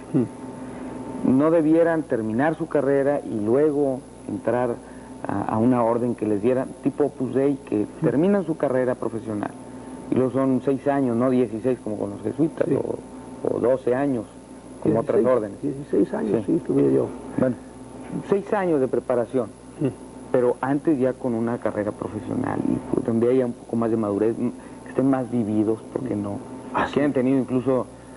[SPEAKER 1] Hmm. No debieran terminar su carrera y luego entrar a, a una orden que les diera, tipo Opus Dei, que hmm. terminan su carrera profesional. Y luego son seis años, no dieciséis como con los jesuitas, sí. o, o doce años. Como otras órdenes.
[SPEAKER 2] dieciséis años, sí, sí estuve yo.
[SPEAKER 1] Bueno, seis años de preparación, sí. Pero antes ya con una carrera profesional, y donde haya un poco más de madurez, que estén más vividos, porque no,
[SPEAKER 2] ah,
[SPEAKER 1] que
[SPEAKER 2] sí.
[SPEAKER 1] hayan tenido incluso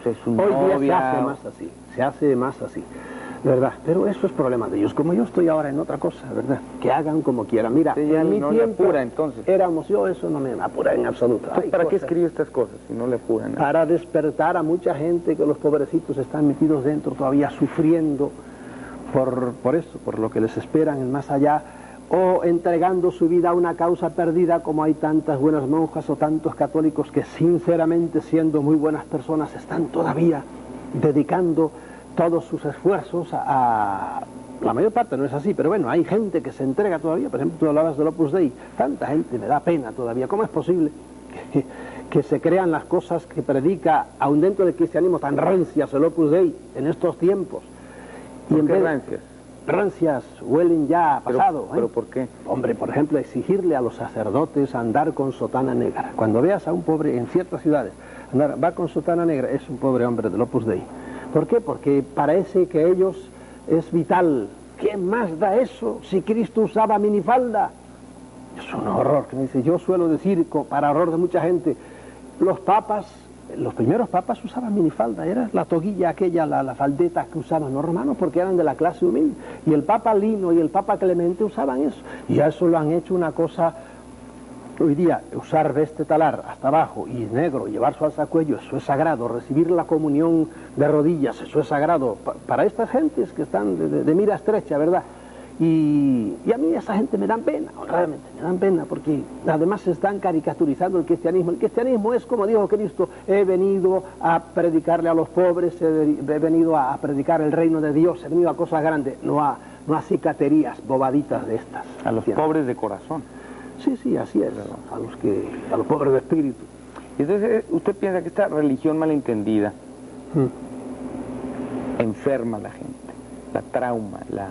[SPEAKER 1] es un
[SPEAKER 2] Hoy día
[SPEAKER 1] novia.
[SPEAKER 2] se hace más así, se hace más así, ¿verdad? Pero eso es problema de ellos. Como yo estoy ahora en otra cosa, ¿verdad? Que hagan como quieran. Mira,
[SPEAKER 1] Sí, ya
[SPEAKER 2] en mi
[SPEAKER 1] no le
[SPEAKER 2] tiempo
[SPEAKER 1] apura, entonces.
[SPEAKER 2] éramos yo, eso no me apura en absoluto.
[SPEAKER 1] Entonces,
[SPEAKER 2] Hay
[SPEAKER 1] ¿para qué
[SPEAKER 2] cosas-
[SPEAKER 1] escribe estas cosas si no le apuran?
[SPEAKER 2] Para despertar a mucha gente que los pobrecitos están metidos dentro todavía sufriendo por, por eso, por lo que les esperan en más allá, o entregando su vida a una causa perdida, como hay tantas buenas monjas o tantos católicos que sinceramente, siendo muy buenas personas, están todavía dedicando todos sus esfuerzos a, a... La mayor parte no es así, pero bueno, hay gente que se entrega todavía. Por ejemplo, tú hablabas del Opus Dei, tanta gente, me da pena todavía. ¿Cómo es posible que, que se crean las cosas que predica, aun dentro del cristianismo, tan rancias el Opus Dei en estos tiempos?
[SPEAKER 1] ¿Por
[SPEAKER 2] en
[SPEAKER 1] qué
[SPEAKER 2] vez-
[SPEAKER 1] rancias?
[SPEAKER 2] Rancias huelen ya a
[SPEAKER 1] Pero-
[SPEAKER 2] pasado. ¿eh?
[SPEAKER 1] ¿Pero por qué?
[SPEAKER 2] Hombre, por ejemplo, exigirle a los sacerdotes andar con sotana negra. Cuando veas a un pobre en ciertas ciudades, andar, va con sotana negra, es un pobre hombre del Opus Dei. ¿Por qué? Porque parece que ellos es vital. ¿Quién más da eso si Cristo usaba minifalda? Es un horror que me dice. Yo suelo decir, co- para horror de mucha gente, los papas, los primeros papas usaban minifalda, era la toguilla aquella, la, la faldeta que usaban los romanos porque eran de la clase humilde. Y el papa Lino y el papa Clemente usaban eso. Y a eso lo han hecho una cosa. Hoy día, usar veste talar hasta abajo y negro, llevar su alzacuello, eso es sagrado. Recibir la comunión de rodillas, eso es sagrado. Pa- para estas gentes que están de, de- de mira estrecha, ¿verdad? Y, y a mí esa gente me dan pena, realmente me dan pena, porque además están caricaturizando el cristianismo. El cristianismo es, como dijo Cristo, he venido a predicarle a los pobres, he, he venido a, a predicar el reino de Dios, he venido a cosas grandes, no a, no a cicaterías bobaditas de estas.
[SPEAKER 1] A los
[SPEAKER 2] ¿Entiendes?
[SPEAKER 1] pobres de corazón.
[SPEAKER 2] Sí, sí, así es, a los, que, a los pobres de espíritu.
[SPEAKER 1] Y entonces, eh, ¿usted piensa que esta religión malentendida
[SPEAKER 2] Mm.
[SPEAKER 1] enferma a la gente? La trauma, la...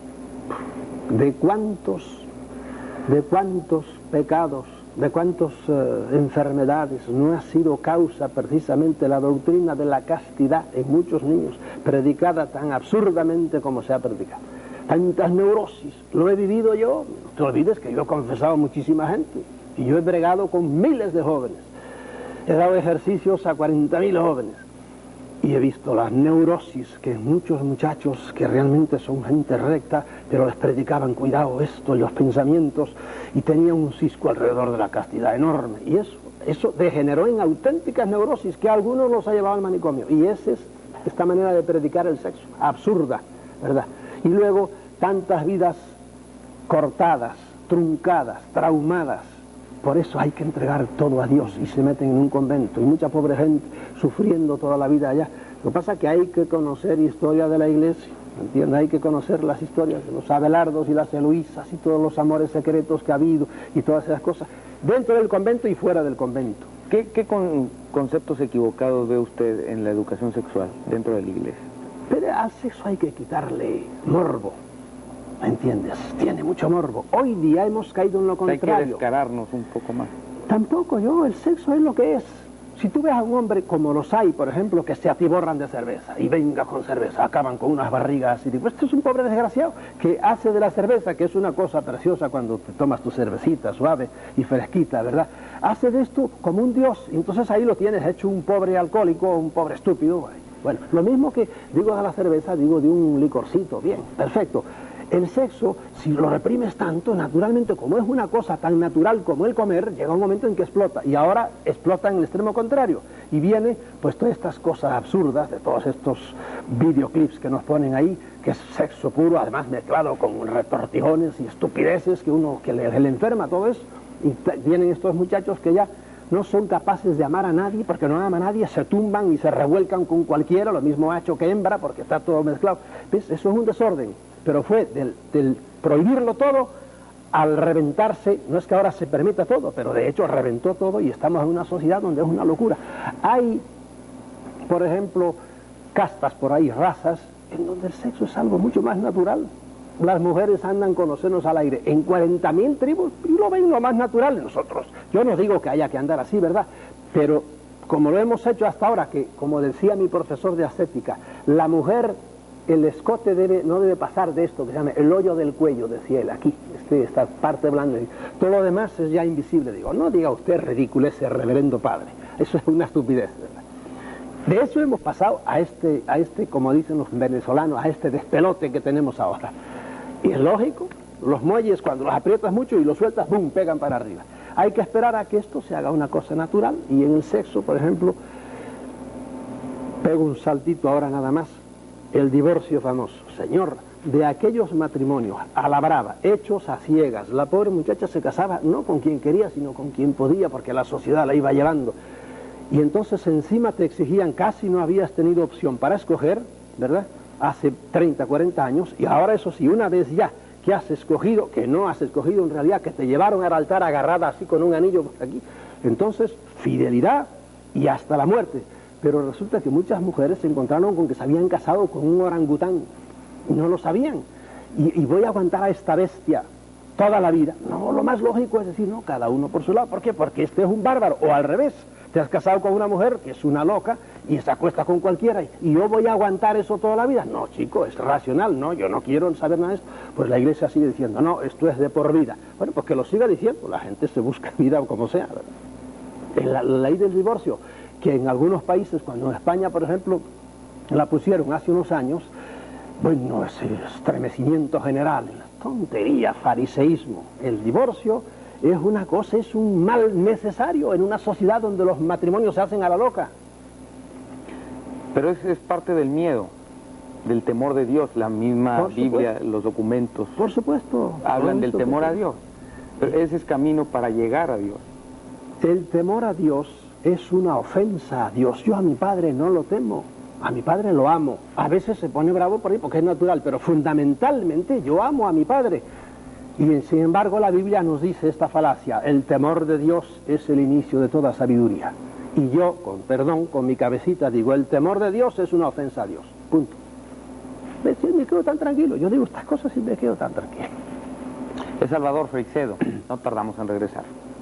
[SPEAKER 2] ¿De cuántos, de cuántos pecados, de cuántas eh, enfermedades no ha sido causa precisamente la doctrina de la castidad en muchos niños, predicada tan absurdamente como se ha predicado? Tantas neurosis, lo he vivido yo. No te olvides que yo he confesado a muchísima gente y yo he bregado con miles de jóvenes. He dado ejercicios a cuarenta mil jóvenes. Y he visto las neurosis que muchos muchachos que realmente son gente recta, pero les predicaban cuidado esto y los pensamientos, y tenían un cisco alrededor de la castidad enorme. Y eso, eso degeneró en auténticas neurosis que a algunos los ha llevado al manicomio. Y esa es esta manera de predicar el sexo, absurda, ¿verdad? Y luego tantas vidas cortadas, truncadas, traumadas. Por eso hay que entregar todo a Dios y se meten en un convento. Y mucha pobre gente sufriendo toda la vida allá. Lo que pasa es que hay que conocer historia de la iglesia, ¿entiendes? Hay que conocer las historias de los Abelardos y las Eloísas y todos los amores secretos que ha habido y todas esas cosas, dentro del convento y fuera del convento.
[SPEAKER 1] ¿Qué, qué con- conceptos equivocados ve usted en la educación sexual dentro de la iglesia?
[SPEAKER 2] Pero al sexo hay que quitarle morbo, ¿me entiendes? Tiene mucho morbo. Hoy día hemos caído en lo
[SPEAKER 1] Hay que
[SPEAKER 2] contrario.
[SPEAKER 1] descararnos un poco más.
[SPEAKER 2] Tampoco yo, el sexo es lo que es. Si tú ves a un hombre como los hay, por ejemplo, que se atiborran de cerveza y venga con cerveza, acaban con unas barrigas y digo, este es un pobre desgraciado que hace de la cerveza, que es una cosa preciosa cuando te tomas tu cervecita suave y fresquita, ¿verdad? Hace de esto como un dios, y entonces ahí lo tienes hecho un pobre alcohólico, un pobre estúpido. Bueno, lo mismo que digo de la cerveza, digo de un licorcito, bien, perfecto. El sexo, si lo reprimes tanto, naturalmente, como es una cosa tan natural como el comer, llega un momento en que explota. Y ahora explota en el extremo contrario. Y viene, pues, todas estas cosas absurdas de todos estos videoclips que nos ponen ahí, que es sexo puro, además mezclado con retortijones y estupideces que uno, que le, le enferma todo eso. Y vienen estos muchachos que ya no son capaces de amar a nadie, porque no aman a nadie, se tumban y se revuelcan con cualquiera, lo mismo macho que hembra, porque está todo mezclado. ¿Ves? Eso es un desorden. Pero fue del, del prohibirlo todo al reventarse. No es que ahora se permita todo, pero de hecho reventó todo y estamos en una sociedad donde es una locura. Hay, por ejemplo, castas por ahí, razas, en donde el sexo es algo mucho más natural. Las mujeres andan con los senos al aire en cuarenta mil tribus y lo ven lo más natural. Nosotros, yo no digo que haya que andar así, ¿verdad? Pero como lo hemos hecho hasta ahora, que como decía mi profesor de ascética, la mujer, el escote debe, no debe pasar de esto que se llama el hoyo del cuello, decía él, aquí, este, esta parte blanda. Todo lo demás es ya invisible. Digo, no diga usted ridículo ese reverendo padre. Eso es una estupidez, ¿verdad? De eso hemos pasado a este, a este, como dicen los venezolanos, a este despelote que tenemos ahora. Y es lógico, los muelles cuando los aprietas mucho y los sueltas, ¡bum!, pegan para arriba. Hay que esperar a que esto se haga una cosa natural. Y en el sexo, por ejemplo, pego un saltito ahora nada más, el divorcio famoso. Señor, de aquellos matrimonios a la brava, hechos a ciegas, la pobre muchacha se casaba no con quien quería, sino con quien podía, porque la sociedad la iba llevando. Y entonces encima te exigían, casi no habías tenido opción para escoger, ¿verdad?, hace treinta, cuarenta años, y ahora eso sí, una vez ya que has escogido, que no has escogido en realidad, que te llevaron al altar agarrada así con un anillo por aquí, entonces fidelidad y hasta la muerte. Pero resulta que muchas mujeres se encontraron con que se habían casado con un orangután, y no lo sabían, y, y voy a aguantar a esta bestia toda la vida. No, lo más lógico es decir, no, cada uno por su lado. ¿Por qué? Porque este es un bárbaro, o al revés, te has casado con una mujer que es una loca y se acuesta con cualquiera y yo voy a aguantar eso toda la vida. No, chico, es racional, no, yo no quiero saber nada de esto. Pues la iglesia sigue diciendo, no, esto es de por vida. Bueno, pues que lo siga diciendo, la gente se busca vida como sea. En la, la ley del divorcio, que en algunos países, cuando en España, por ejemplo, la pusieron hace unos años, bueno, ese estremecimiento general, tontería, fariseísmo, el divorcio es una cosa, es un mal necesario en una sociedad donde los matrimonios se hacen a la loca.
[SPEAKER 1] Pero eso es parte del miedo, del temor de Dios, la misma Biblia, los documentos.
[SPEAKER 2] Por supuesto.
[SPEAKER 1] Hablan del temor a Dios. Pero ese es camino para llegar a Dios.
[SPEAKER 2] El temor a Dios es una ofensa a Dios. Yo a mi padre no lo temo, a mi padre lo amo. A veces se pone bravo por ahí porque es natural, pero fundamentalmente yo amo a mi padre. Y sin embargo la Biblia nos dice esta falacia, el temor de Dios es el inicio de toda sabiduría. Y yo, con perdón, con mi cabecita digo, el temor de Dios es una ofensa a Dios. Punto. ¿Ves? Me quedo tan tranquilo. Yo digo estas cosas y me quedo tan tranquilo.
[SPEAKER 1] Es Salvador Freixedo. No tardamos en regresar.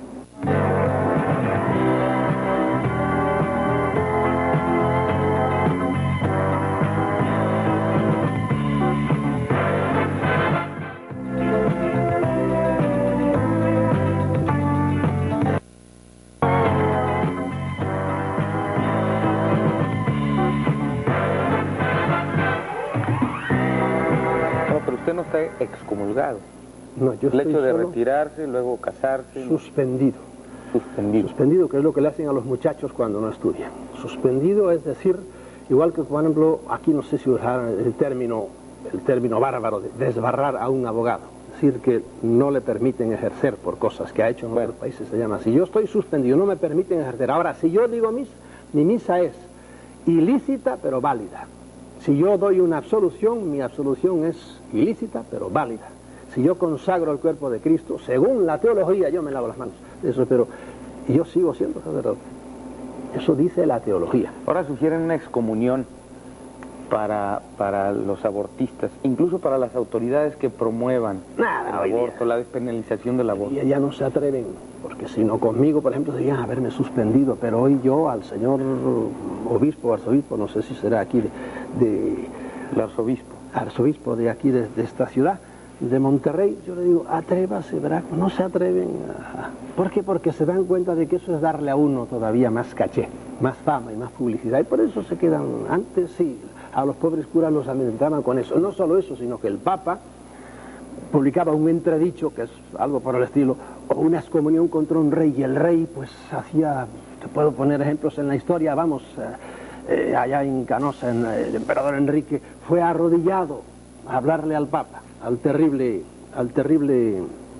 [SPEAKER 1] Usted no está excomulgado.
[SPEAKER 2] No, yo
[SPEAKER 1] El hecho de
[SPEAKER 2] solo
[SPEAKER 1] retirarse, luego casarse.
[SPEAKER 2] Suspendido.
[SPEAKER 1] Suspendido.
[SPEAKER 2] Suspendido, que es lo que le hacen a los muchachos cuando no estudian. Suspendido es decir, igual que por ejemplo, aquí no sé si usar el término, el término bárbaro de desbarrar a un abogado. Es decir, que no le permiten ejercer por cosas que ha hecho en bueno. otros países, se llama así. Yo estoy suspendido, no me permiten ejercer. Ahora, si yo digo misa, mi misa es ilícita pero válida. Si yo doy una absolución, mi absolución es ilícita, pero válida. Si yo consagro el cuerpo de Cristo, según la teología, yo me lavo las manos. Eso, pero yo sigo siendo sacerdote. Eso dice la teología.
[SPEAKER 1] Ahora sugieren una excomunión para, para los abortistas, incluso para las autoridades que promuevan
[SPEAKER 2] Nada,
[SPEAKER 1] el aborto, la despenalización del aborto.
[SPEAKER 2] Y ya no se atreven, porque si no conmigo, por ejemplo, deberían haberme suspendido, pero hoy yo al señor obispo, arzobispo, no sé si será aquí de... de
[SPEAKER 1] el arzobispo.
[SPEAKER 2] arzobispo de aquí, de, de esta ciudad, de Monterrey, yo le digo, atrévase, ¿verdad? No se atreven. A... ¿Por qué? Porque se dan cuenta de que eso es darle a uno todavía más caché, más fama y más publicidad, y por eso se quedan. Antes sí, a los pobres curas los amedrentaban con eso. No solo eso, sino que el Papa publicaba un entredicho, que es algo por el estilo, o una excomunión contra un rey, y el rey pues hacía, te puedo poner ejemplos en la historia, vamos... Eh, Eh, allá en Canosa, en, eh, el emperador Enrique fue arrodillado a hablarle al Papa, al terrible, al terrible,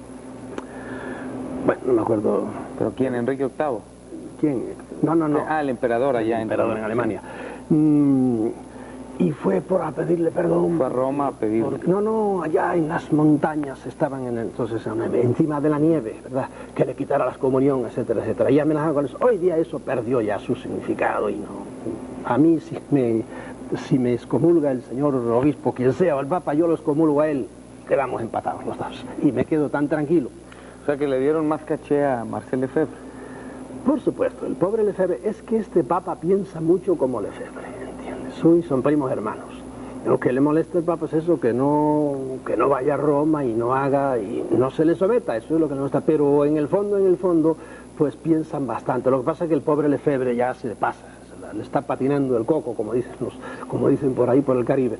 [SPEAKER 2] bueno, no me acuerdo.
[SPEAKER 1] ¿Pero quién? ¿Enrique octavo?
[SPEAKER 2] ¿Quién? No, no, no.
[SPEAKER 1] Ah, el emperador allá
[SPEAKER 2] el
[SPEAKER 1] en,
[SPEAKER 2] emperador en Alemania. Mm, y fue por a pedirle perdón.
[SPEAKER 1] Fue a Roma a pedirle.
[SPEAKER 2] Por, no, no, allá en las montañas estaban en, entonces encima de la nieve, ¿verdad? Que le quitara la comunión, etcétera, etcétera. Y amenazaba con eso. Hoy día eso perdió ya su significado y no... A mí, si me, si me excomulga el señor obispo, quien sea, o el Papa, yo lo excomulgo a él, quedamos empatados los dos. Y me quedo tan tranquilo.
[SPEAKER 1] O sea que le dieron más caché a Marcel Lefebvre.
[SPEAKER 2] Por supuesto, el pobre Lefebvre, es que este Papa piensa mucho como Lefebvre, ¿entiendes? Uy, son primos hermanos. Lo que le molesta al Papa es eso, que no, que no vaya a Roma y no haga, y no se le someta, eso es lo que le molesta. Pero en el fondo, en el fondo, pues piensan bastante. Lo que pasa es que el pobre Lefebvre ya se le pasa. le está patinando el coco, como dicen, los, como dicen por ahí por el Caribe,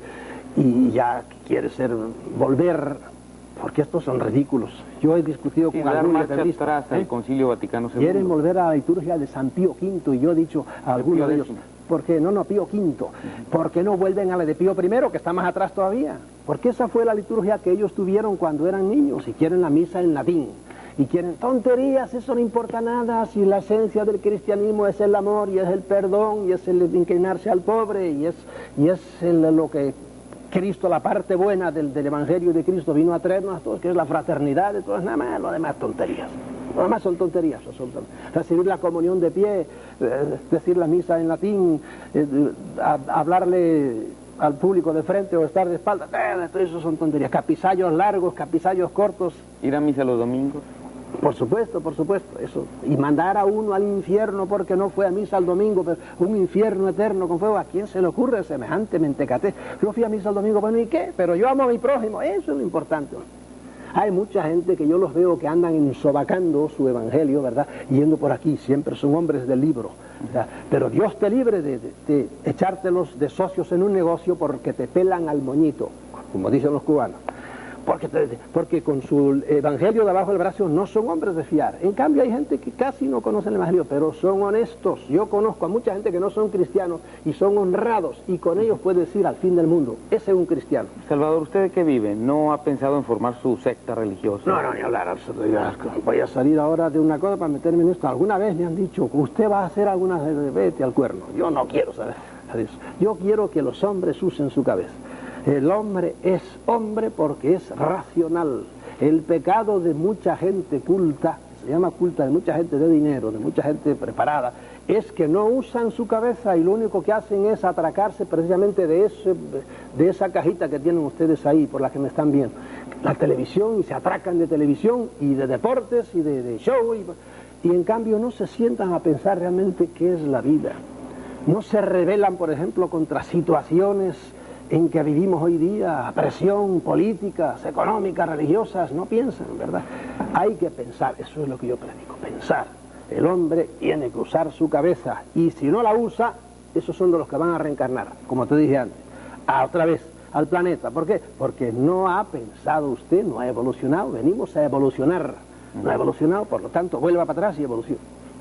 [SPEAKER 2] y ya quiere ser, volver, porque estos son ridículos. Yo he discutido
[SPEAKER 1] sí,
[SPEAKER 2] con algunos
[SPEAKER 1] atrás al ¿eh? Concilio Vaticano segundo.
[SPEAKER 2] Quieren volver a la liturgia de San Pío quinto, y yo he dicho a algunos de ellos, ¿por qué? No, no, Pío quinto. ¿Por qué no vuelven a la de Pío primero, que está más atrás todavía? Porque esa fue la liturgia que ellos tuvieron cuando eran niños, y quieren la misa en latín. Y quieren tonterías, eso no importa nada, si la esencia del cristianismo es el amor, y es el perdón, y es el inclinarse al pobre, y es, y es el, lo que Cristo, la parte buena del, del Evangelio de Cristo vino a traernos a todos, que es la fraternidad, de todas, nada más, lo demás tonterías. Lo demás son tonterías, son recibir la comunión de pie, eh, decir la misa en latín, eh, a, hablarle al público de frente o estar de espalda, eh, todo eso son tonterías. Capisallos largos, capisallos cortos.
[SPEAKER 1] ¿Ir a misa los domingos?
[SPEAKER 2] Por supuesto, por supuesto, eso. Y mandar a uno al infierno porque no fue a misa el domingo, pero un infierno eterno con fuego, ¿a quién se le ocurre semejante mentecate? Yo fui a misa el domingo, bueno, ¿y qué? Pero yo amo a mi prójimo, eso es lo importante. Hay mucha gente que yo los veo que andan ensobacando su evangelio, ¿verdad? Yendo por aquí, siempre son hombres del libro, ¿verdad? Pero Dios te libre de, de, de echártelos de socios en un negocio porque te pelan al moñito, como dicen los cubanos. Porque, porque con su evangelio debajo del brazo no son hombres de fiar. En cambio hay gente que casi no conoce el evangelio, pero son honestos. Yo conozco a mucha gente que no son cristianos y son honrados, y con ellos puedes ir al fin del mundo. Ese es un cristiano.
[SPEAKER 1] Salvador, ¿usted de qué vive? ¿No ha pensado en formar su secta religiosa?
[SPEAKER 2] No, no, ni hablar. Voy a salir ahora de una cosa para meterme en esto. Alguna vez me han dicho, usted va a hacer alguna... Vete al cuerno. Yo no quiero saber de eso. Yo quiero que los hombres usen su cabeza. El hombre es hombre porque es racional. El pecado de mucha gente culta, se llama culta, de mucha gente de dinero, de mucha gente preparada, es que no usan su cabeza y lo único que hacen es atracarse precisamente de, ese, de esa cajita que tienen ustedes ahí, por la que me están viendo. La televisión, y se atracan de televisión y de deportes y de, de show, y, y en cambio no se sientan a pensar realmente qué es la vida. No se rebelan, por ejemplo, contra situaciones en que vivimos hoy día, presión, políticas, económicas, religiosas, no piensan, ¿verdad? Hay que pensar, eso es lo que yo predico, pensar. El hombre tiene que usar su cabeza, y si no la usa, esos son de los que van a reencarnar, como te dije antes, a otra vez, al planeta. ¿Por qué? Porque no ha pensado usted, no ha evolucionado, venimos a evolucionar, no ha evolucionado, por lo tanto, vuelva para atrás y evolucione.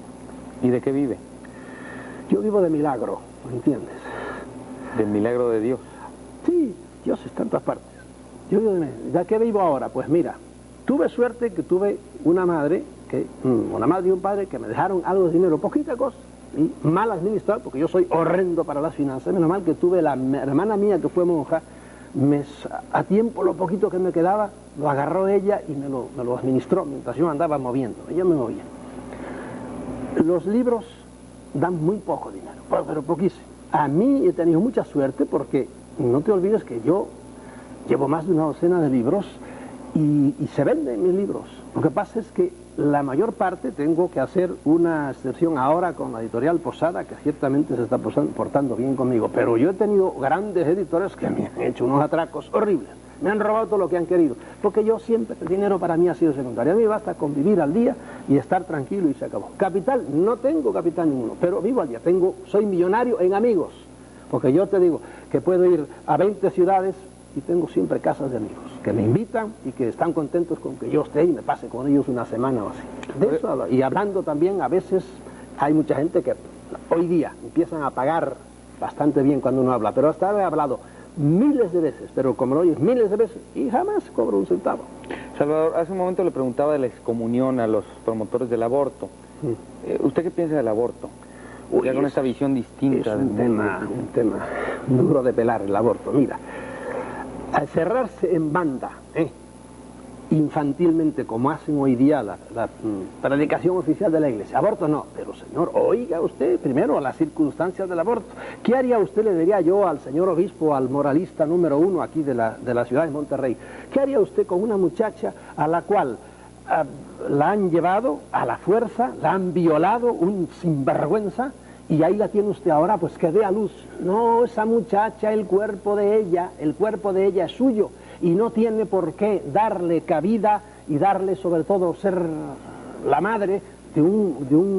[SPEAKER 1] ¿Y de qué vive?
[SPEAKER 2] Yo vivo de milagro, ¿me entiendes?
[SPEAKER 1] ¿Del milagro de Dios?
[SPEAKER 2] Sí, Dios está en todas partes. Yo digo, ¿de qué vivo ahora? Pues mira, tuve suerte que tuve una madre, que, una madre y un padre que me dejaron algo de dinero, poquita cosa, y mal administrado, porque yo soy horrendo para las finanzas. Menos mal que tuve la hermana mía que fue monja, me, a tiempo lo poquito que me quedaba, lo agarró ella y me lo, me lo administró mientras yo andaba moviendo, ella me movía. Los libros dan muy poco dinero, pero poquísimo. A mí he tenido mucha suerte porque... No te olvides que yo llevo más de una docena de libros y, y se venden mis libros. Lo que pasa es que la mayor parte tengo que hacer una excepción ahora con la editorial Posada, que ciertamente se está portando bien conmigo. Pero yo he tenido grandes editores que me han hecho unos atracos horribles. Me han robado todo lo que han querido. Porque yo siempre, el dinero para mí ha sido secundario. A mí basta con vivir al día y estar tranquilo y se acabó. Capital, no tengo capital ninguno, pero vivo al día. Tengo, soy millonario en amigos. Porque yo te digo que puedo ir a veinte ciudades y tengo siempre casas de amigos que me invitan y que están contentos con que yo esté y me pase con ellos una semana o así. De eso hablo. Y hablando también, a veces hay mucha gente que hoy día empiezan a pagar bastante bien cuando uno habla, pero hasta ahora he hablado miles de veces, pero como lo oyes miles de veces y jamás cobro un centavo.
[SPEAKER 1] Salvador, hace un momento le preguntaba de la excomunión a los promotores del aborto. Sí. Eh, ¿Usted qué piensa del aborto? Uy, ya con esta visión distinta
[SPEAKER 2] es
[SPEAKER 1] del
[SPEAKER 2] un tema,
[SPEAKER 1] mundo.
[SPEAKER 2] un tema duro de pelar, el aborto. Mira, al cerrarse en banda, ¿eh? infantilmente, como hacen hoy día la, la mm, predicación oficial de la iglesia, aborto no, pero señor, oiga usted primero a las circunstancias del aborto. ¿Qué haría usted, le diría yo al señor obispo, al moralista número uno aquí de la, de la ciudad de Monterrey? ¿Qué haría usted con una muchacha a la cual a, la han llevado a la fuerza, la han violado, un sinvergüenza, y ahí la tiene usted ahora, pues que dé a luz? No, esa muchacha, el cuerpo de ella, el cuerpo de ella es suyo, y no tiene por qué darle cabida y darle sobre todo ser la madre de un, de un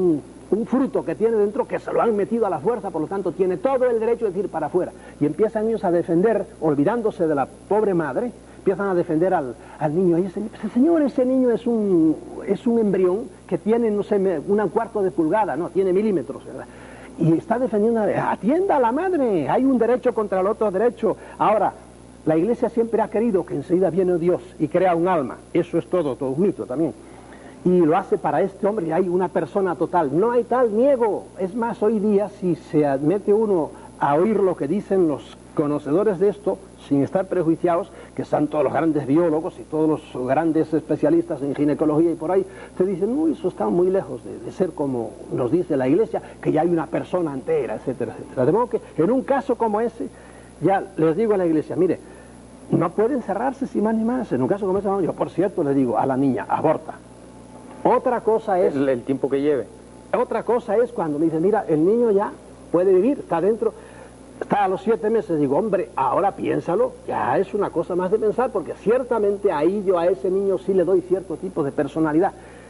[SPEAKER 2] un fruto que tiene dentro que se lo han metido a la fuerza, por lo tanto tiene todo el derecho de ir para afuera. Y empiezan ellos a defender, olvidándose de la pobre madre, empiezan a defender al, al niño. Y ese, señor, ese niño es un, es un embrión que tiene, no sé, un cuarto de pulgada, no, tiene milímetros, ¿verdad? Y está defendiendo, atienda a la madre, hay un derecho contra el otro derecho. Ahora, la Iglesia siempre ha querido que enseguida viene Dios y crea un alma, eso es todo, todo un mito también. Y lo hace para este hombre, y hay una persona total, no hay tal niego. Es más, hoy día, si se admite uno a oír lo que dicen los conocedores de esto, sin estar prejuiciados, que están todos los grandes biólogos y todos los grandes especialistas en ginecología y por ahí, te dicen, uy, eso está muy lejos de, de ser como nos dice la Iglesia, que ya hay una persona entera, etcétera, etcétera. De modo que en un caso como ese, ya les digo a la Iglesia, mire, no pueden cerrarse sin más ni más. En un caso como ese, yo por cierto le digo a la niña, aborta. Otra cosa es...
[SPEAKER 1] El, el tiempo que lleve.
[SPEAKER 2] Otra cosa es cuando me dicen, mira, el niño ya puede vivir, está dentro, está a los siete meses. Digo, hombre, ahora piénsalo, ya es una cosa más de pensar, porque ciertamente ahí yo a ese niño sí le doy cierto tipo de personalidad.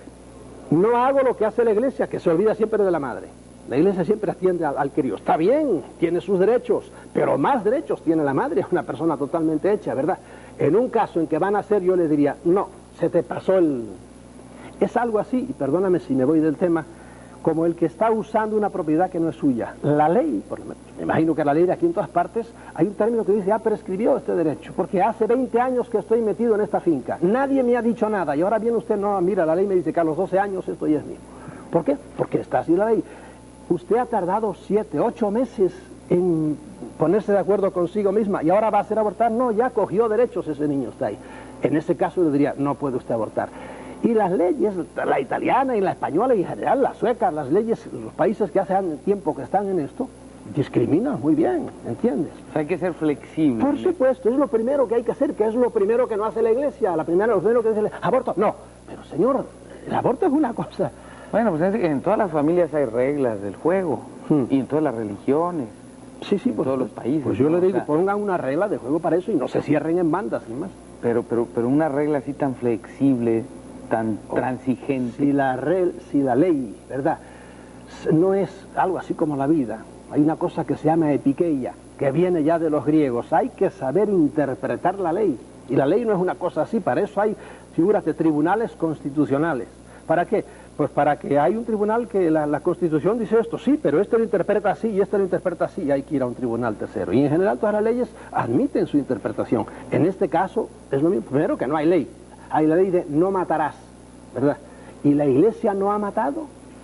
[SPEAKER 2] No hago lo que hace la Iglesia, que se olvida siempre de la madre. La Iglesia siempre atiende al, al crío. Está bien, tiene sus derechos, pero más derechos tiene la madre, es una persona totalmente hecha, ¿verdad? En un caso en que van a ser, yo le diría, no, se te pasó el... Es algo así, y perdóname si me voy del tema, como el que está usando una propiedad que no es suya. La ley, por, me imagino que la ley de aquí en todas partes, hay un término que dice, ah, prescribió este derecho, porque hace veinte años que estoy metido en esta finca, nadie me ha dicho nada, y ahora viene usted, no, mira, la ley me dice que a los doce años esto ya es mío. ¿Por qué? Porque está así la ley. Usted ha tardado siete, ocho meses en ponerse de acuerdo consigo misma, y ahora va a hacer abortar. No, ya cogió derechos, ese niño está ahí. En ese caso le diría, no puede usted abortar. Y las leyes, la italiana y la española y en general la sueca, las leyes, los países que hace tiempo que están en esto, discriminan muy bien, ¿entiendes?
[SPEAKER 1] O sea, hay que ser flexible.
[SPEAKER 2] Por supuesto, es lo primero que hay que hacer, que es lo primero que no hace la Iglesia. La primera, lo primero que dice, aborto, no. Pero señor, el aborto es una cosa.
[SPEAKER 1] Bueno, pues es que en todas las familias hay reglas del juego, hmm. y en todas las religiones.
[SPEAKER 2] Sí, sí,
[SPEAKER 1] en
[SPEAKER 2] por
[SPEAKER 1] todos los países.
[SPEAKER 2] Pues yo
[SPEAKER 1] ¿no?
[SPEAKER 2] le digo,
[SPEAKER 1] o sea,
[SPEAKER 2] pongan una regla de juego para eso y no se cierren en bandas, ni más.
[SPEAKER 1] Pero, pero, pero una regla así tan flexible, tan oh, transigente.
[SPEAKER 2] Si la, re, si la ley, ¿verdad?, no es algo así como la vida. Hay una cosa que se llama epiqueia, que viene ya de los griegos. Hay que saber interpretar la ley. Y la ley no es una cosa así, para eso hay figuras de tribunales constitucionales. ¿Para qué? Pues para que hay un tribunal que la, la Constitución dice esto, sí, pero este lo interpreta así y este lo interpreta así, y hay que ir a un tribunal tercero. Y en general todas las leyes admiten su interpretación. En este caso es lo mismo. Primero que no hay ley. Hay la ley de no matarás, ¿verdad? Y la Iglesia no ha matado.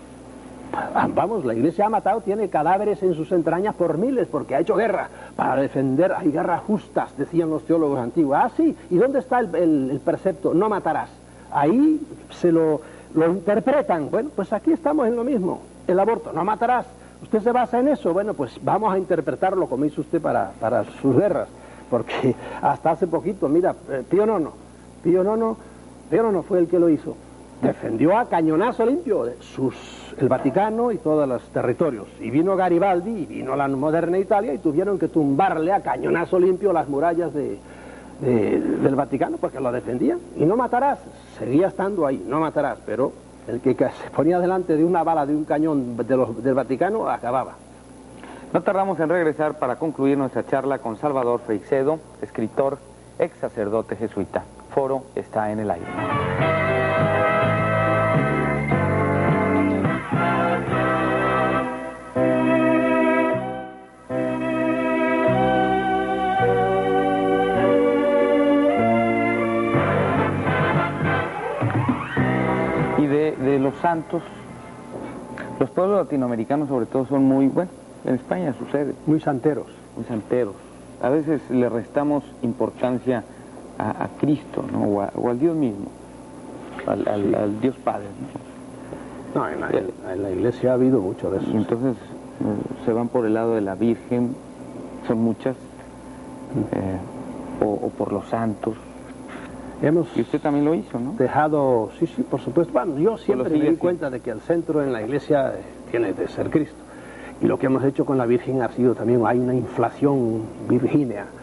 [SPEAKER 2] Vamos, la Iglesia ha matado, tiene cadáveres en sus entrañas por miles, porque ha hecho guerra para defender. Hay guerras justas, decían los teólogos antiguos. Ah, sí, ¿y dónde está el, el, el precepto? No matarás. Ahí se lo... lo interpretan. Bueno, pues aquí estamos en lo mismo. El aborto, no matarás. ¿Usted se basa en eso? Bueno, pues vamos a interpretarlo como hizo usted para, para sus guerras. Porque hasta hace poquito, mira, eh, Pío Nono, Pío Nono, Pío Nono fue el que lo hizo. Defendió a cañonazo limpio sus, el Vaticano y todos los territorios. Y vino Garibaldi y vino la moderna Italia y tuvieron que tumbarle a cañonazo limpio las murallas de... De, del Vaticano, porque lo defendían. Y no matarás, seguía estando ahí, no matarás, pero el que se ponía delante de una bala de un cañón de los, del Vaticano acababa.
[SPEAKER 1] No tardamos en regresar para concluir nuestra charla con Salvador Freixedo, escritor, ex sacerdote jesuita. Foro está en el aire. De los santos, los pueblos latinoamericanos sobre todo son muy, bueno, en España sucede.
[SPEAKER 2] Muy santeros.
[SPEAKER 1] Muy santeros. A veces le restamos importancia a, a Cristo, ¿no? O, a, o al Dios mismo, al, al, sí. al Dios Padre, ¿no?
[SPEAKER 2] No, en la, en la Iglesia ha habido mucho de eso.
[SPEAKER 1] Y entonces eh, se van por el lado de la Virgen, son muchas, eh, o, o por los santos.
[SPEAKER 2] Hemos
[SPEAKER 1] y usted también lo hizo, ¿no?
[SPEAKER 2] Dejado, sí, sí, por supuesto. Bueno, yo siempre me di cuenta de que el centro en la Iglesia tiene de ser Cristo. Y lo que hemos hecho con la Virgen ha sido también, hay una inflación virgínea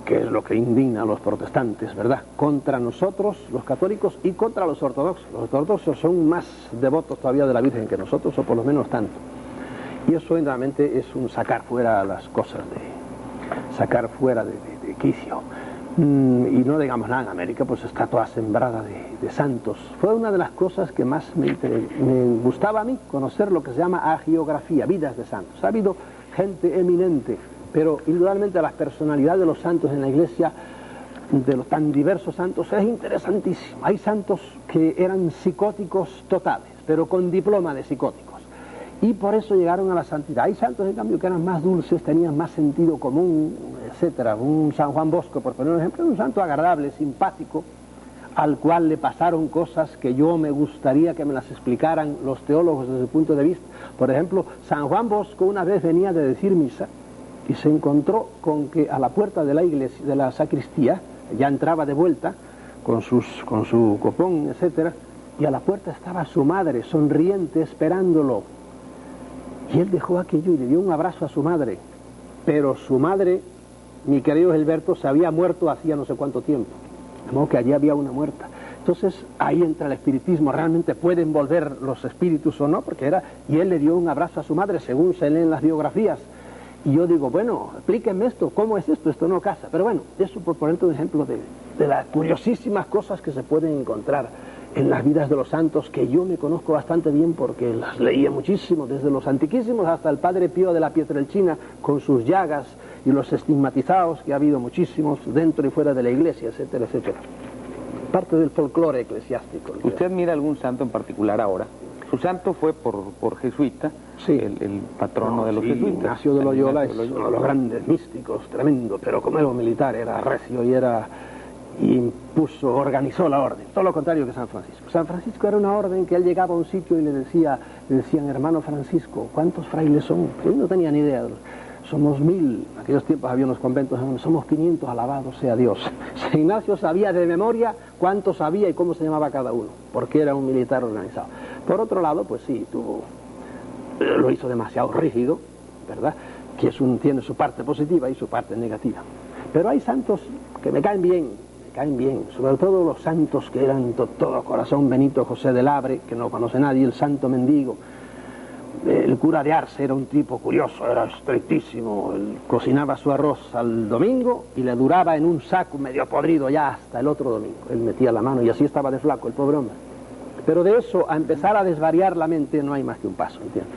[SPEAKER 2] que es lo que indigna a los protestantes, ¿verdad? Contra nosotros, los católicos, y contra los ortodoxos. Los ortodoxos son más devotos todavía de la Virgen que nosotros, o por lo menos tanto. Y eso realmente es un sacar fuera las cosas, de sacar fuera de, de, de quicio. Mm, y no digamos nada, en América pues está toda sembrada de, de santos. Fue una de las cosas que más me, me gustaba a mí, conocer lo que se llama hagiografía, vidas de santos. Ha habido gente eminente, pero indudablemente las personalidades de los santos en la iglesia, de los tan diversos santos, es interesantísimo. Hay santos que eran psicóticos totales, pero con diploma de psicóticos, y por eso llegaron a la santidad. Hay santos, en cambio, que eran más dulces, tenían más sentido común, etcétera. Un San Juan Bosco, por poner un ejemplo, un santo agradable, simpático, al cual le pasaron cosas que yo me gustaría que me las explicaran los teólogos desde su punto de vista. Por ejemplo, San Juan Bosco una vez venía de decir misa y se encontró con que a la puerta de la iglesia, de la sacristía, ya entraba de vuelta con, sus, con su copón, etcétera, y a la puerta estaba su madre, sonriente, esperándolo. Y él dejó aquello y le dio un abrazo a su madre. Pero su madre, mi querido Gilberto, se había muerto hacía no sé cuánto tiempo. De modo que allí había una muerta. Entonces ahí entra el espiritismo. ¿Realmente pueden volver los espíritus o no? Porque era... Y él le dio un abrazo a su madre, según se leen las biografías. Y yo digo, bueno, explíquenme esto, ¿cómo es esto? Esto no casa. Pero bueno, eso por ponerte un ejemplo de, de las curiosísimas cosas que se pueden encontrar en las vidas de los santos, que yo me conozco bastante bien porque las leía muchísimo, desde los antiquísimos hasta el Padre Pío de la Pietrelcina, con sus llagas y los estigmatizados, que ha habido muchísimos dentro y fuera de la iglesia, etcétera, etcétera. Parte del folclore eclesiástico.
[SPEAKER 1] ¿Usted admira algún santo en particular ahora? Su santo fue por, por jesuita,
[SPEAKER 2] sí,
[SPEAKER 1] el, el patrono
[SPEAKER 2] no,
[SPEAKER 1] de los
[SPEAKER 2] sí,
[SPEAKER 1] jesuitas.
[SPEAKER 2] Ignacio de Loyola es uno de los grandes místicos, tremendo, pero como era un militar, era recio y era... y impuso, organizó la orden, todo lo contrario que San Francisco. San Francisco era una orden que él llegaba a un sitio y le decía, le decían, hermano Francisco, ¿cuántos frailes son? Él no tenía ni idea. Somos mil, en aquellos tiempos había unos conventos, somos quinientos, alabado sea Dios. San Ignacio sabía de memoria cuántos había y cómo se llamaba cada uno, porque era un militar organizado. Por otro lado, pues sí, tuvo, lo hizo demasiado rígido, ¿verdad? Que es un, tiene su parte positiva y su parte negativa. Pero hay santos que me caen bien, me caen bien, sobre todo los santos que eran to todo corazón, Benito José del Abre, que no conoce nadie, el santo mendigo. El cura de Arce era un tipo curioso, era estrictísimo, él cocinaba su arroz al domingo y le duraba en un saco medio podrido ya hasta el otro domingo. Él metía la mano y así estaba de flaco el pobre hombre. Pero de eso a empezar a desvariar la mente no hay más que un paso, ¿entiendes?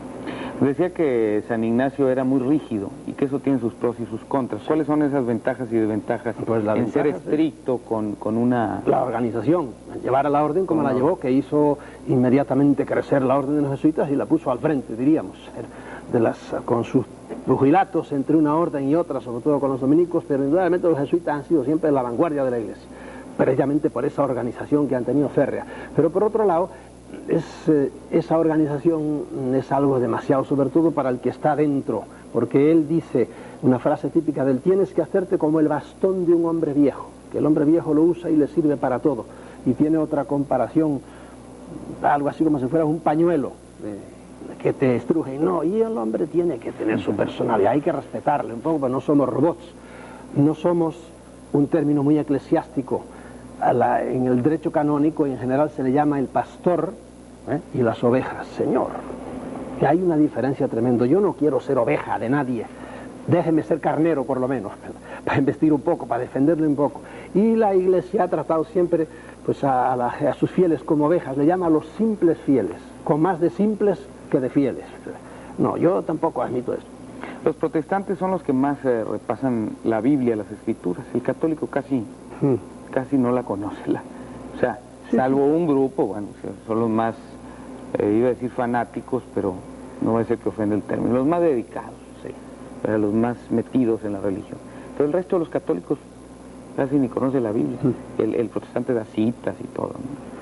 [SPEAKER 1] Decía que San Ignacio era muy rígido y que eso tiene sus pros y sus contras. ¿Cuáles son esas ventajas y desventajas
[SPEAKER 2] pues la
[SPEAKER 1] en
[SPEAKER 2] ventaja,
[SPEAKER 1] ser estricto sí. con, con una...
[SPEAKER 2] La organización, llevar a la orden como la llevó, que hizo inmediatamente crecer la orden de los jesuitas y la puso al frente, diríamos, de las, con sus pugilatos entre una orden y otra, sobre todo con los dominicos, pero indudablemente los jesuitas han sido siempre la vanguardia de la iglesia, precisamente por esa organización que han tenido férrea. Pero por otro lado, Es, eh, esa organización es algo demasiado, sobre todo para el que está dentro, porque él dice una frase típica del tienes que hacerte como el bastón de un hombre viejo, que el hombre viejo lo usa y le sirve para todo, y tiene otra comparación, algo así como si fuera un pañuelo eh, que te estruje. No, y el hombre tiene que tener su personalidad, hay que respetarle un poco, pero no somos robots, no somos, un término muy eclesiástico, a la, en el derecho canónico y en general se le llama el pastor ¿eh? y las ovejas, señor. Que hay una diferencia tremenda. Yo no quiero ser oveja de nadie, déjeme ser carnero por lo menos, para investir un poco, para defenderle un poco. Y la iglesia ha tratado siempre pues, a, a, la, a sus fieles como ovejas, le llama a los simples fieles, con más de simples que de fieles. No, yo tampoco admito esto.
[SPEAKER 1] Los protestantes son los que más eh, repasan la Biblia, las Escrituras. El católico casi... Hmm. casi no la conoce, la, o sea, sí, salvo sí. un grupo, bueno, o sea, son los más, eh, iba a decir fanáticos, pero no va a ser que ofende el término, los más dedicados, sí, pero los más metidos en la religión. Pero el resto de los católicos casi ni conoce la Biblia, mm. el, el protestante da citas y todo,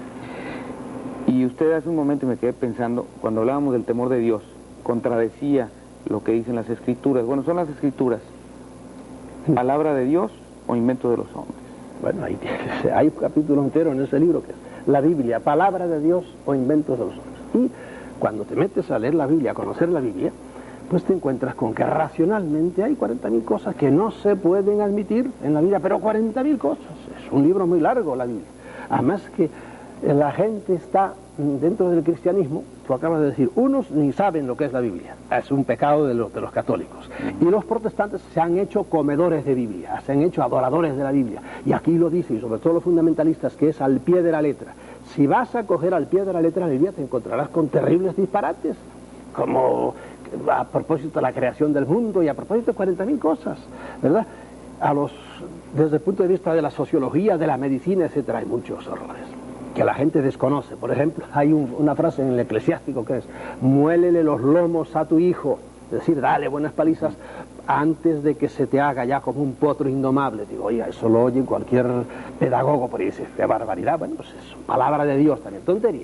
[SPEAKER 1] ¿no? Y usted hace un momento me quedé pensando, cuando hablábamos del temor de Dios, contradecía lo que dicen las Escrituras. Bueno, son las Escrituras, palabra de Dios o invento de los hombres.
[SPEAKER 2] Bueno, hay, hay un capítulo entero en ese libro que es la Biblia, palabra de Dios o inventos de los hombres. Y cuando te metes a leer la Biblia, a conocer la Biblia, pues te encuentras con que racionalmente hay cuarenta mil cosas que no se pueden admitir en la Biblia, pero cuarenta mil cosas, es un libro muy largo la Biblia. Además que la gente está dentro del cristianismo, tú acabas de decir, unos ni saben lo que es la Biblia, es un pecado de los, de los católicos, y los protestantes se han hecho comedores de Biblia, se han hecho adoradores de la Biblia, y aquí lo dice, y sobre todo los fundamentalistas, que es al pie de la letra. Si vas a coger al pie de la letra la Biblia, te encontrarás con terribles disparates, como a propósito de la creación del mundo y a propósito de cuarenta mil cosas, ¿verdad? A los, desde el punto de vista de la sociología, de la medicina, etcétera, hay muchos horrores que la gente desconoce. Por ejemplo, hay un, una frase en el Eclesiástico que es: muélele los lomos a tu hijo, es decir, dale buenas palizas antes de que se te haga ya como un potro indomable. Digo, oiga, eso lo oye cualquier pedagogo, por ahí dice, qué barbaridad. Bueno, pues es palabra de Dios también, tontería.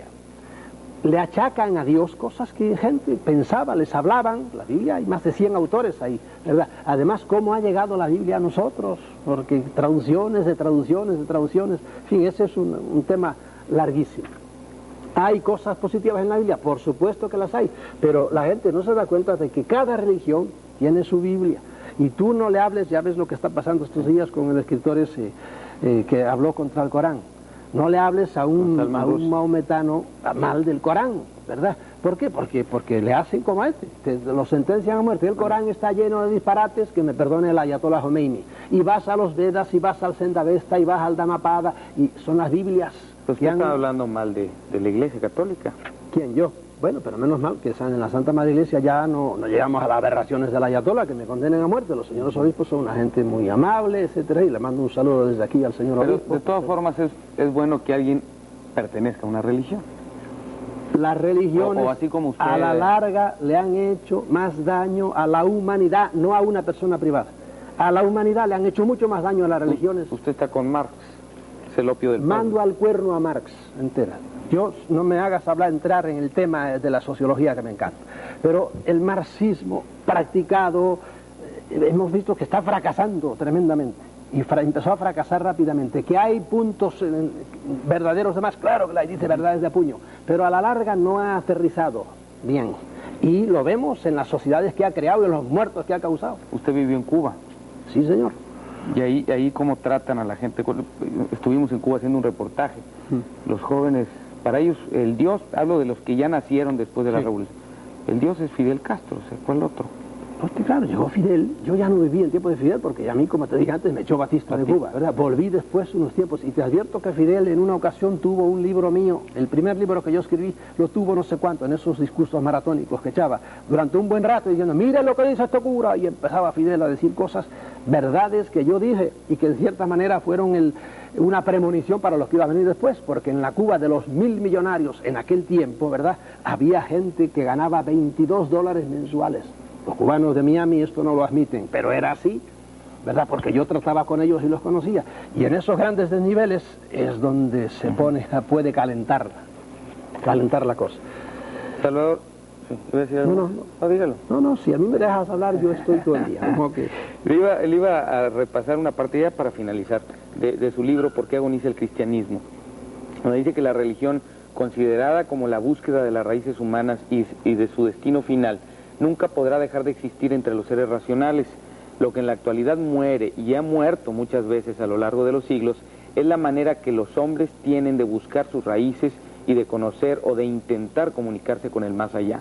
[SPEAKER 2] Le achacan a Dios cosas que gente pensaba, les hablaban. La Biblia, hay más de cien autores ahí, ¿verdad? Además, ¿cómo ha llegado la Biblia a nosotros? Porque traducciones de traducciones de traducciones, en fin, ese es un, un tema larguísimo. ¿Hay cosas positivas en la Biblia? Por supuesto que las hay, pero la gente no se da cuenta de que cada religión tiene su Biblia. Y tú no le hables, ya ves lo que está pasando estos días con el escritor ese eh, que habló contra el Corán. No le hables a un, a un maometano mal del Corán, ¿verdad? ¿Por qué? Porque, porque le hacen como a este, te, lo sentencian a muerte. El Corán está lleno de disparates, que me perdone el Ayatollah Khomeini. Y vas a los Vedas, y vas al Zendavesta, y vas al Dhammapada, y son las Biblias.
[SPEAKER 1] Pues que han... está hablando mal de, de la Iglesia Católica.
[SPEAKER 2] ¿Quién? Yo. Bueno, pero menos mal que en la Santa Madre Iglesia ya no, no llegamos a las aberraciones del Ayatollah, que me condenen a muerte. Los señores obispos son una gente muy amable, etcétera, y le mando un saludo desde aquí al señor
[SPEAKER 1] pero
[SPEAKER 2] obispo.
[SPEAKER 1] De todas formas es, es bueno que alguien pertenezca a una religión.
[SPEAKER 2] Las religiones,
[SPEAKER 1] o, o así como usted...
[SPEAKER 2] a la larga, le han hecho más daño a la humanidad, no a una persona privada. A la humanidad le han hecho mucho más daño a las religiones.
[SPEAKER 1] Usted está con Marx, es el opio del pueblo.
[SPEAKER 2] Mando al cuerno a Marx, entera. Yo, no me hagas hablar, entrar en el tema de la sociología, que me encanta. Pero el marxismo practicado, eh, hemos visto que está fracasando tremendamente. Y fra empezó a fracasar rápidamente. Que hay puntos eh, verdaderos de más, claro que la dice verdades de puño. Pero a la larga no ha aterrizado bien. Y lo vemos en las sociedades que ha creado y en los muertos que ha causado.
[SPEAKER 1] ¿Usted vivió en Cuba?
[SPEAKER 2] Sí, señor.
[SPEAKER 1] Y ahí, ahí cómo tratan a la gente. Estuvimos en Cuba haciendo un reportaje. Hmm. Los jóvenes... Para ellos, el Dios, hablo de los que ya nacieron después de la sí. revolución, el Dios es Fidel Castro, o sea, ¿cuál otro?
[SPEAKER 2] Porque claro, llegó Fidel, yo ya no viví el tiempo de Fidel, porque a mí, como te dije antes, me echó Batista de Cuba, ¿verdad? Volví después unos tiempos, y te advierto que Fidel en una ocasión tuvo un libro mío, el primer libro que yo escribí, lo tuvo no sé cuánto, en esos discursos maratónicos que echaba, durante un buen rato, diciendo, mire lo que dice este cura, y empezaba Fidel a decir cosas, verdades que yo dije, y que en cierta manera fueron el... una premonición para los que iba a venir después, porque en la Cuba de los mil millonarios en aquel tiempo, ¿verdad?, había gente que ganaba veintidós dólares mensuales. Los cubanos de Miami esto no lo admiten, pero era así, ¿verdad?, porque yo trataba con ellos y los conocía. Y en esos grandes desniveles es donde se pone, puede calentar, calentar la cosa.
[SPEAKER 1] Salvador, sí, ¿iba a decir algo?
[SPEAKER 2] No, no, no.
[SPEAKER 1] No, dígalo.
[SPEAKER 2] No, no, si a mí me dejas hablar, yo estoy todo el día. Como que...
[SPEAKER 1] le, iba, le iba a repasar una parte ya para finalizar de, de su libro ¿Por qué agoniza el cristianismo?, donde dice que la religión, considerada como la búsqueda de las raíces humanas y, y de su destino final, nunca podrá dejar de existir entre los seres racionales. Lo que en la actualidad muere y ha muerto muchas veces a lo largo de los siglos es la manera que los hombres tienen de buscar sus raíces y de conocer o de intentar comunicarse con el más allá.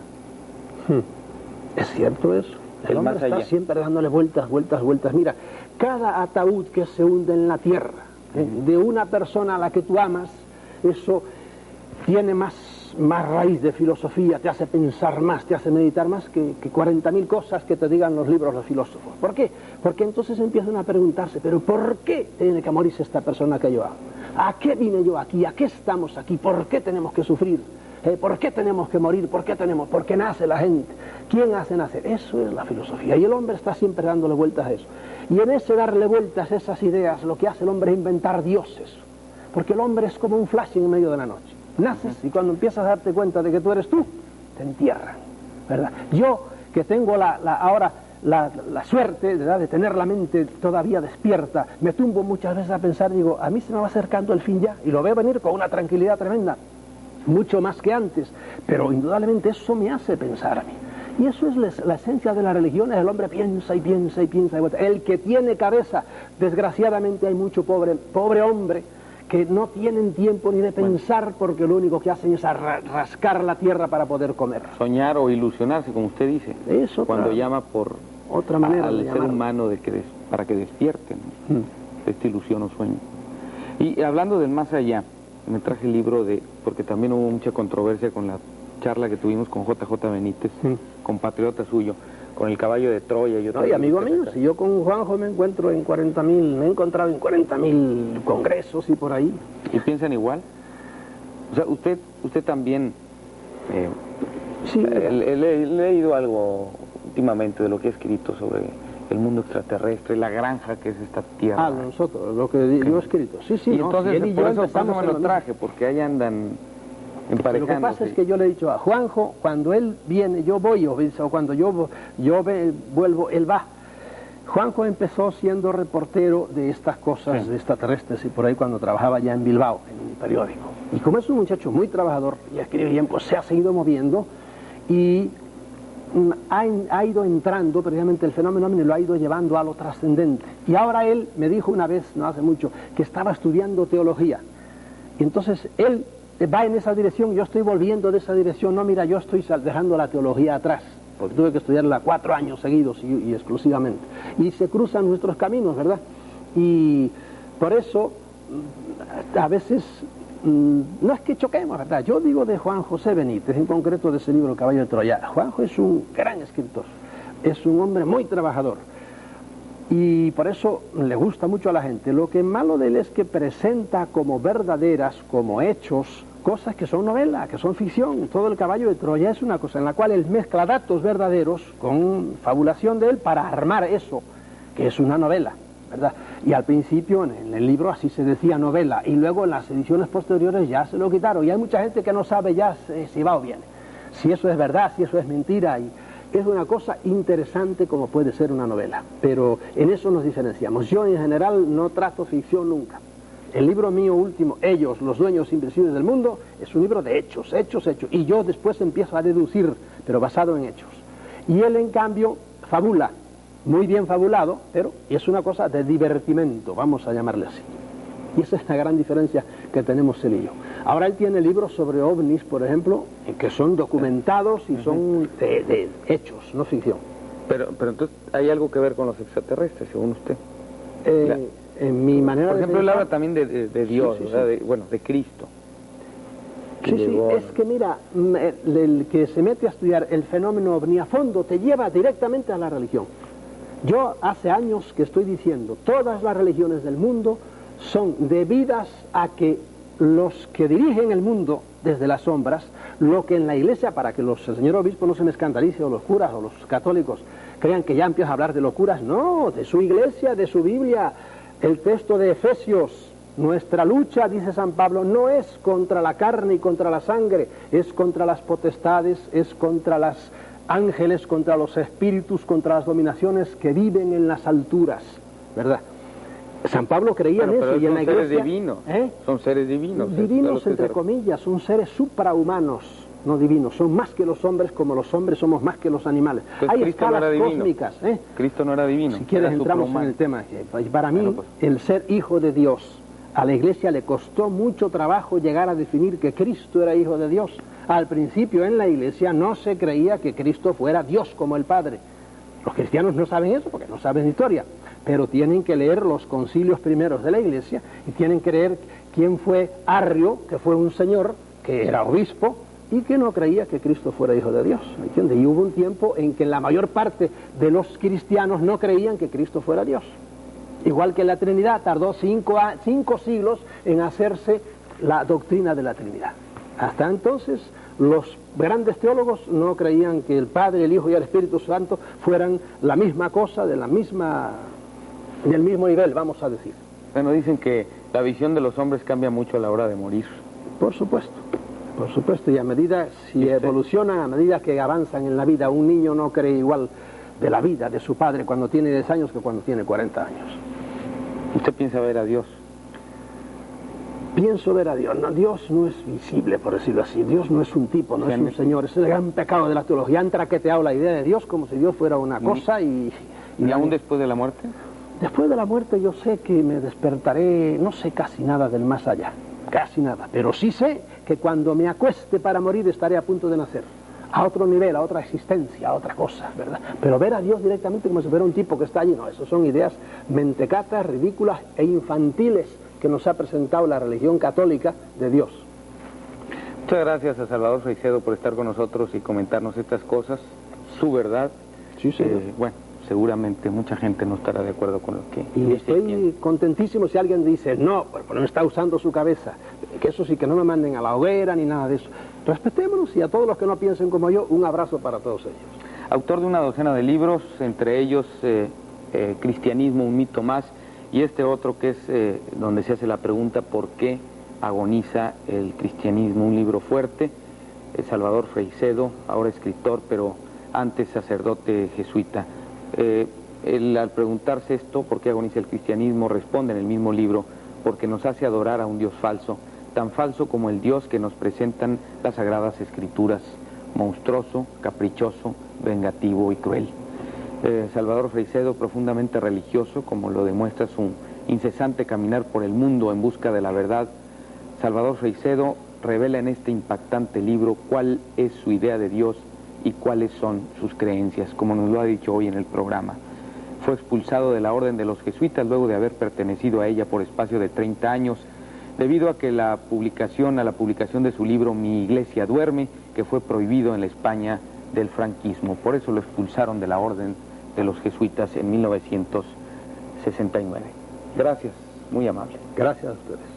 [SPEAKER 2] Hmm. ¿Es cierto eso? El, el hombre
[SPEAKER 1] más
[SPEAKER 2] está
[SPEAKER 1] allá.
[SPEAKER 2] siempre dándole vueltas, vueltas, vueltas. Mira, cada ataúd que se hunde en la tierra, ¿eh? uh-huh. de una persona a la que tú amas, eso tiene más, más raíz de filosofía, te hace pensar más, te hace meditar más que, que cuarenta mil cosas que te digan los libros los filósofos. ¿Por qué? Porque entonces empiezan a preguntarse, ¿pero por qué tiene que morirse esta persona que yo amo? ¿A qué vine yo aquí? ¿A qué estamos aquí? ¿Por qué tenemos que sufrir? ¿Eh? ¿Por qué tenemos que morir? ¿Por qué tenemos? ¿Por qué nace la gente? ¿Quién hace nacer? Eso es la filosofía. Y el hombre está siempre dándole vueltas a eso. Y en ese darle vueltas a esas ideas, lo que hace el hombre es inventar dioses. Porque el hombre es como un flash en medio de la noche. Naces y cuando empiezas a darte cuenta de que tú eres tú, te entierran, ¿verdad? Yo, que tengo la, la, ahora la, la suerte, ¿verdad?, de tener la mente todavía despierta, me tumbo muchas veces a pensar, digo, a mí se me va acercando el fin ya, y lo veo venir con una tranquilidad tremenda, mucho más que antes, pero indudablemente eso me hace pensar a mí. Y eso es la, la esencia de la religión, el hombre piensa y piensa y piensa. Y el que tiene cabeza, desgraciadamente hay mucho pobre, pobre hombre que no tienen tiempo ni de pensar, bueno, porque lo único que hacen es rascar la tierra para poder comer.
[SPEAKER 1] Soñar o ilusionarse, como usted dice,
[SPEAKER 2] eso
[SPEAKER 1] cuando llama por
[SPEAKER 2] otra manera
[SPEAKER 1] al
[SPEAKER 2] de
[SPEAKER 1] ser
[SPEAKER 2] llamarlo.
[SPEAKER 1] humano de que des, para que despierten, ¿no? mm. de esta ilusión o sueño. Y hablando del más allá, me traje el libro de, porque también hubo mucha controversia con la charla que tuvimos con J J Benítez, mm. compatriota suyo, con el caballo de Troya. Y,
[SPEAKER 2] no, y amigo mío, si yo con Juanjo me encuentro en cuarenta mil, me he encontrado en cuarenta mil congresos y por ahí.
[SPEAKER 1] ¿Y piensan igual? O sea, usted usted también, eh,
[SPEAKER 2] sí,
[SPEAKER 1] he, he, he leído algo últimamente de lo que he escrito sobre el mundo extraterrestre, la granja que es esta tierra.
[SPEAKER 2] Ah, nosotros, lo que yo he escrito, sí, sí.
[SPEAKER 1] Y
[SPEAKER 2] no,
[SPEAKER 1] entonces,
[SPEAKER 2] si y
[SPEAKER 1] por
[SPEAKER 2] yo
[SPEAKER 1] eso, por eso me lo traje, porque ahí andan emparejándose.
[SPEAKER 2] Lo que pasa es que yo le he dicho a Juanjo, cuando él viene, yo voy, o cuando yo, yo ve, vuelvo, él va. Juanjo empezó siendo reportero de estas cosas, sí, de extraterrestres, y por ahí cuando trabajaba ya en Bilbao, en un periódico. Y como es un muchacho muy trabajador, y escribe bien, pues se ha seguido moviendo, y ha, ha ido entrando, precisamente el fenómeno ovni lo ha ido llevando a lo trascendente. Y ahora él me dijo una vez, no hace mucho, que estaba estudiando teología. Y entonces él va en esa dirección, yo estoy volviendo de esa dirección. No, mira, yo estoy dejando la teología atrás, porque tuve que estudiarla cuatro años seguidos y, y exclusivamente. Y se cruzan nuestros caminos, ¿verdad? Y por eso, a veces, no es que choquemos, ¿verdad? Yo digo de Juan José Benítez, en concreto de ese libro El caballo de Troya. Juanjo es un gran escritor, es un hombre muy trabajador. Y por eso le gusta mucho a la gente. Lo que es malo de él es que presenta como verdaderas, como hechos, cosas que son novelas, que son ficción. Todo El caballo de Troya es una cosa en la cual él mezcla datos verdaderos con fabulación de él para armar eso, que es una novela, ¿verdad? Y al principio en el libro así se decía novela, y luego en las ediciones posteriores ya se lo quitaron. Y hay mucha gente que no sabe ya si va o viene, si eso es verdad, si eso es mentira. Y es una cosa interesante como puede ser una novela, pero en eso nos diferenciamos. Yo en general no trato ficción nunca. El libro mío último, Ellos, los dueños invisibles del mundo, es un libro de hechos, hechos, hechos, y yo después empiezo a deducir, pero basado en hechos. Y él en cambio fabula, muy bien fabulado, pero es una cosa de divertimento, vamos a llamarle así. Y esa es la gran diferencia que tenemos él y yo. Ahora él tiene libros sobre ovnis, por ejemplo, que son documentados y son de, de hechos, no ficción.
[SPEAKER 1] Pero, pero entonces, ¿hay algo que ver con los extraterrestres, según usted?
[SPEAKER 2] Eh, en mi manera
[SPEAKER 1] por ejemplo,
[SPEAKER 2] de
[SPEAKER 1] él habla también de, de, de Dios, sí, sí, ¿verdad? Sí. De, bueno, de Cristo.
[SPEAKER 2] Sí, llegó, sí, es que mira, el, el que se mete a estudiar el fenómeno ovni a fondo te lleva directamente a la religión. Yo hace años que estoy diciendo, todas las religiones del mundo son debidas a que los que dirigen el mundo desde las sombras, lo que en la iglesia, para que los, el señor obispo no se me escandalice, o los curas o los católicos crean que ya empieza a hablar de locuras, no, de su iglesia, de su Biblia. El texto de Efesios, nuestra lucha, dice San Pablo, no es contra la carne y contra la sangre, es contra las potestades, es contra los ángeles, contra los espíritus, contra las dominaciones que viven en las alturas, ¿verdad? San Pablo creía
[SPEAKER 1] bueno,
[SPEAKER 2] en eso y en la iglesia...
[SPEAKER 1] Son seres divinos, ¿eh? Son seres divinos.
[SPEAKER 2] Divinos entre comillas, son seres suprahumanos, no divinos, son más que los hombres como los hombres somos más que los animales.
[SPEAKER 1] Pues
[SPEAKER 2] hay
[SPEAKER 1] Cristo
[SPEAKER 2] escalas
[SPEAKER 1] no era
[SPEAKER 2] cósmicas, ¿eh?
[SPEAKER 1] Cristo no era divino.
[SPEAKER 2] Si quieres entramos en el tema. Para mí, bueno, pues, el ser hijo de Dios, a la iglesia le costó mucho trabajo llegar a definir que Cristo era hijo de Dios. Al principio en la iglesia no se creía que Cristo fuera Dios como el Padre. Los cristianos no saben eso porque no saben historia, pero tienen que leer los concilios primeros de la iglesia y tienen que leer quién fue Arrio, que fue un señor que era obispo y que no creía que Cristo fuera hijo de Dios, ¿me entiendes? Y hubo un tiempo en que la mayor parte de los cristianos no creían que Cristo fuera Dios. Igual que la Trinidad, tardó cinco, cinco siglos en hacerse la doctrina de la Trinidad. Hasta entonces los grandes teólogos no creían que el Padre, el Hijo y el Espíritu Santo fueran la misma cosa, de la misma, del mismo nivel, vamos a decir.
[SPEAKER 1] Bueno, dicen que la visión de los hombres cambia mucho a la hora de morir.
[SPEAKER 2] Por supuesto, por supuesto, y a medida, si evolucionan, a medida que avanzan en la vida, un niño no cree igual de la vida de su padre cuando tiene diez años que cuando tiene cuarenta años.
[SPEAKER 1] ¿Usted piensa ver a Dios?
[SPEAKER 2] pienso ver a Dios. No, Dios no es visible, por decirlo así. Dios no es un tipo, no es un señor. Es el gran pecado de la teología. Han traqueteado la idea de Dios como si Dios fuera una cosa y...
[SPEAKER 1] ¿Y, ¿Y aún después de la muerte?
[SPEAKER 2] Después de la muerte yo sé que me despertaré, no sé casi nada del más allá, casi nada. Pero sí sé que cuando me acueste para morir estaré a punto de nacer. A otro nivel, a otra existencia, a otra cosa, ¿verdad? Pero ver a Dios directamente como si fuera un tipo que está allí, no, eso son ideas mentecatas, ridículas e infantiles que nos ha presentado la religión católica de Dios.
[SPEAKER 1] Muchas gracias a Salvador Freixedo por estar con nosotros y comentarnos estas cosas, su verdad.
[SPEAKER 2] Sí, señor.
[SPEAKER 1] Eh, bueno, seguramente mucha gente no estará de acuerdo con lo que...
[SPEAKER 2] Y estoy contentísimo si alguien dice, no, pues no está usando su cabeza, que eso sí, que no me manden a la hoguera ni nada de eso. Respetémonos y a todos los que no piensen como yo, un abrazo para todos ellos.
[SPEAKER 1] Autor de una docena de libros, entre ellos eh, eh, Cristianismo, un mito más, y este otro que es eh, donde se hace la pregunta ¿por qué agoniza el cristianismo? Un libro fuerte, eh, Salvador Freixedo, ahora escritor, pero antes sacerdote jesuita. Eh, él, al preguntarse esto, ¿por qué agoniza el cristianismo?, responde en el mismo libro, porque nos hace adorar a un Dios falso, tan falso como el Dios que nos presentan las Sagradas Escrituras, monstruoso, caprichoso, vengativo y cruel. Eh, Salvador Freixedo, profundamente religioso, como lo demuestra su incesante caminar por el mundo en busca de la verdad. Salvador Freixedo revela en este impactante libro cuál es su idea de Dios y cuáles son sus creencias, como nos lo ha dicho hoy en el programa. Fue expulsado de la Orden de los Jesuitas luego de haber pertenecido a ella por espacio de treinta años, debido a que la publicación, a la publicación de su libro Mi Iglesia Duerme, que fue prohibido en la España del franquismo. Por eso lo expulsaron de la Orden de los Jesuitas en mil novecientos sesenta y nueve. Gracias, muy amable.
[SPEAKER 2] Gracias a ustedes.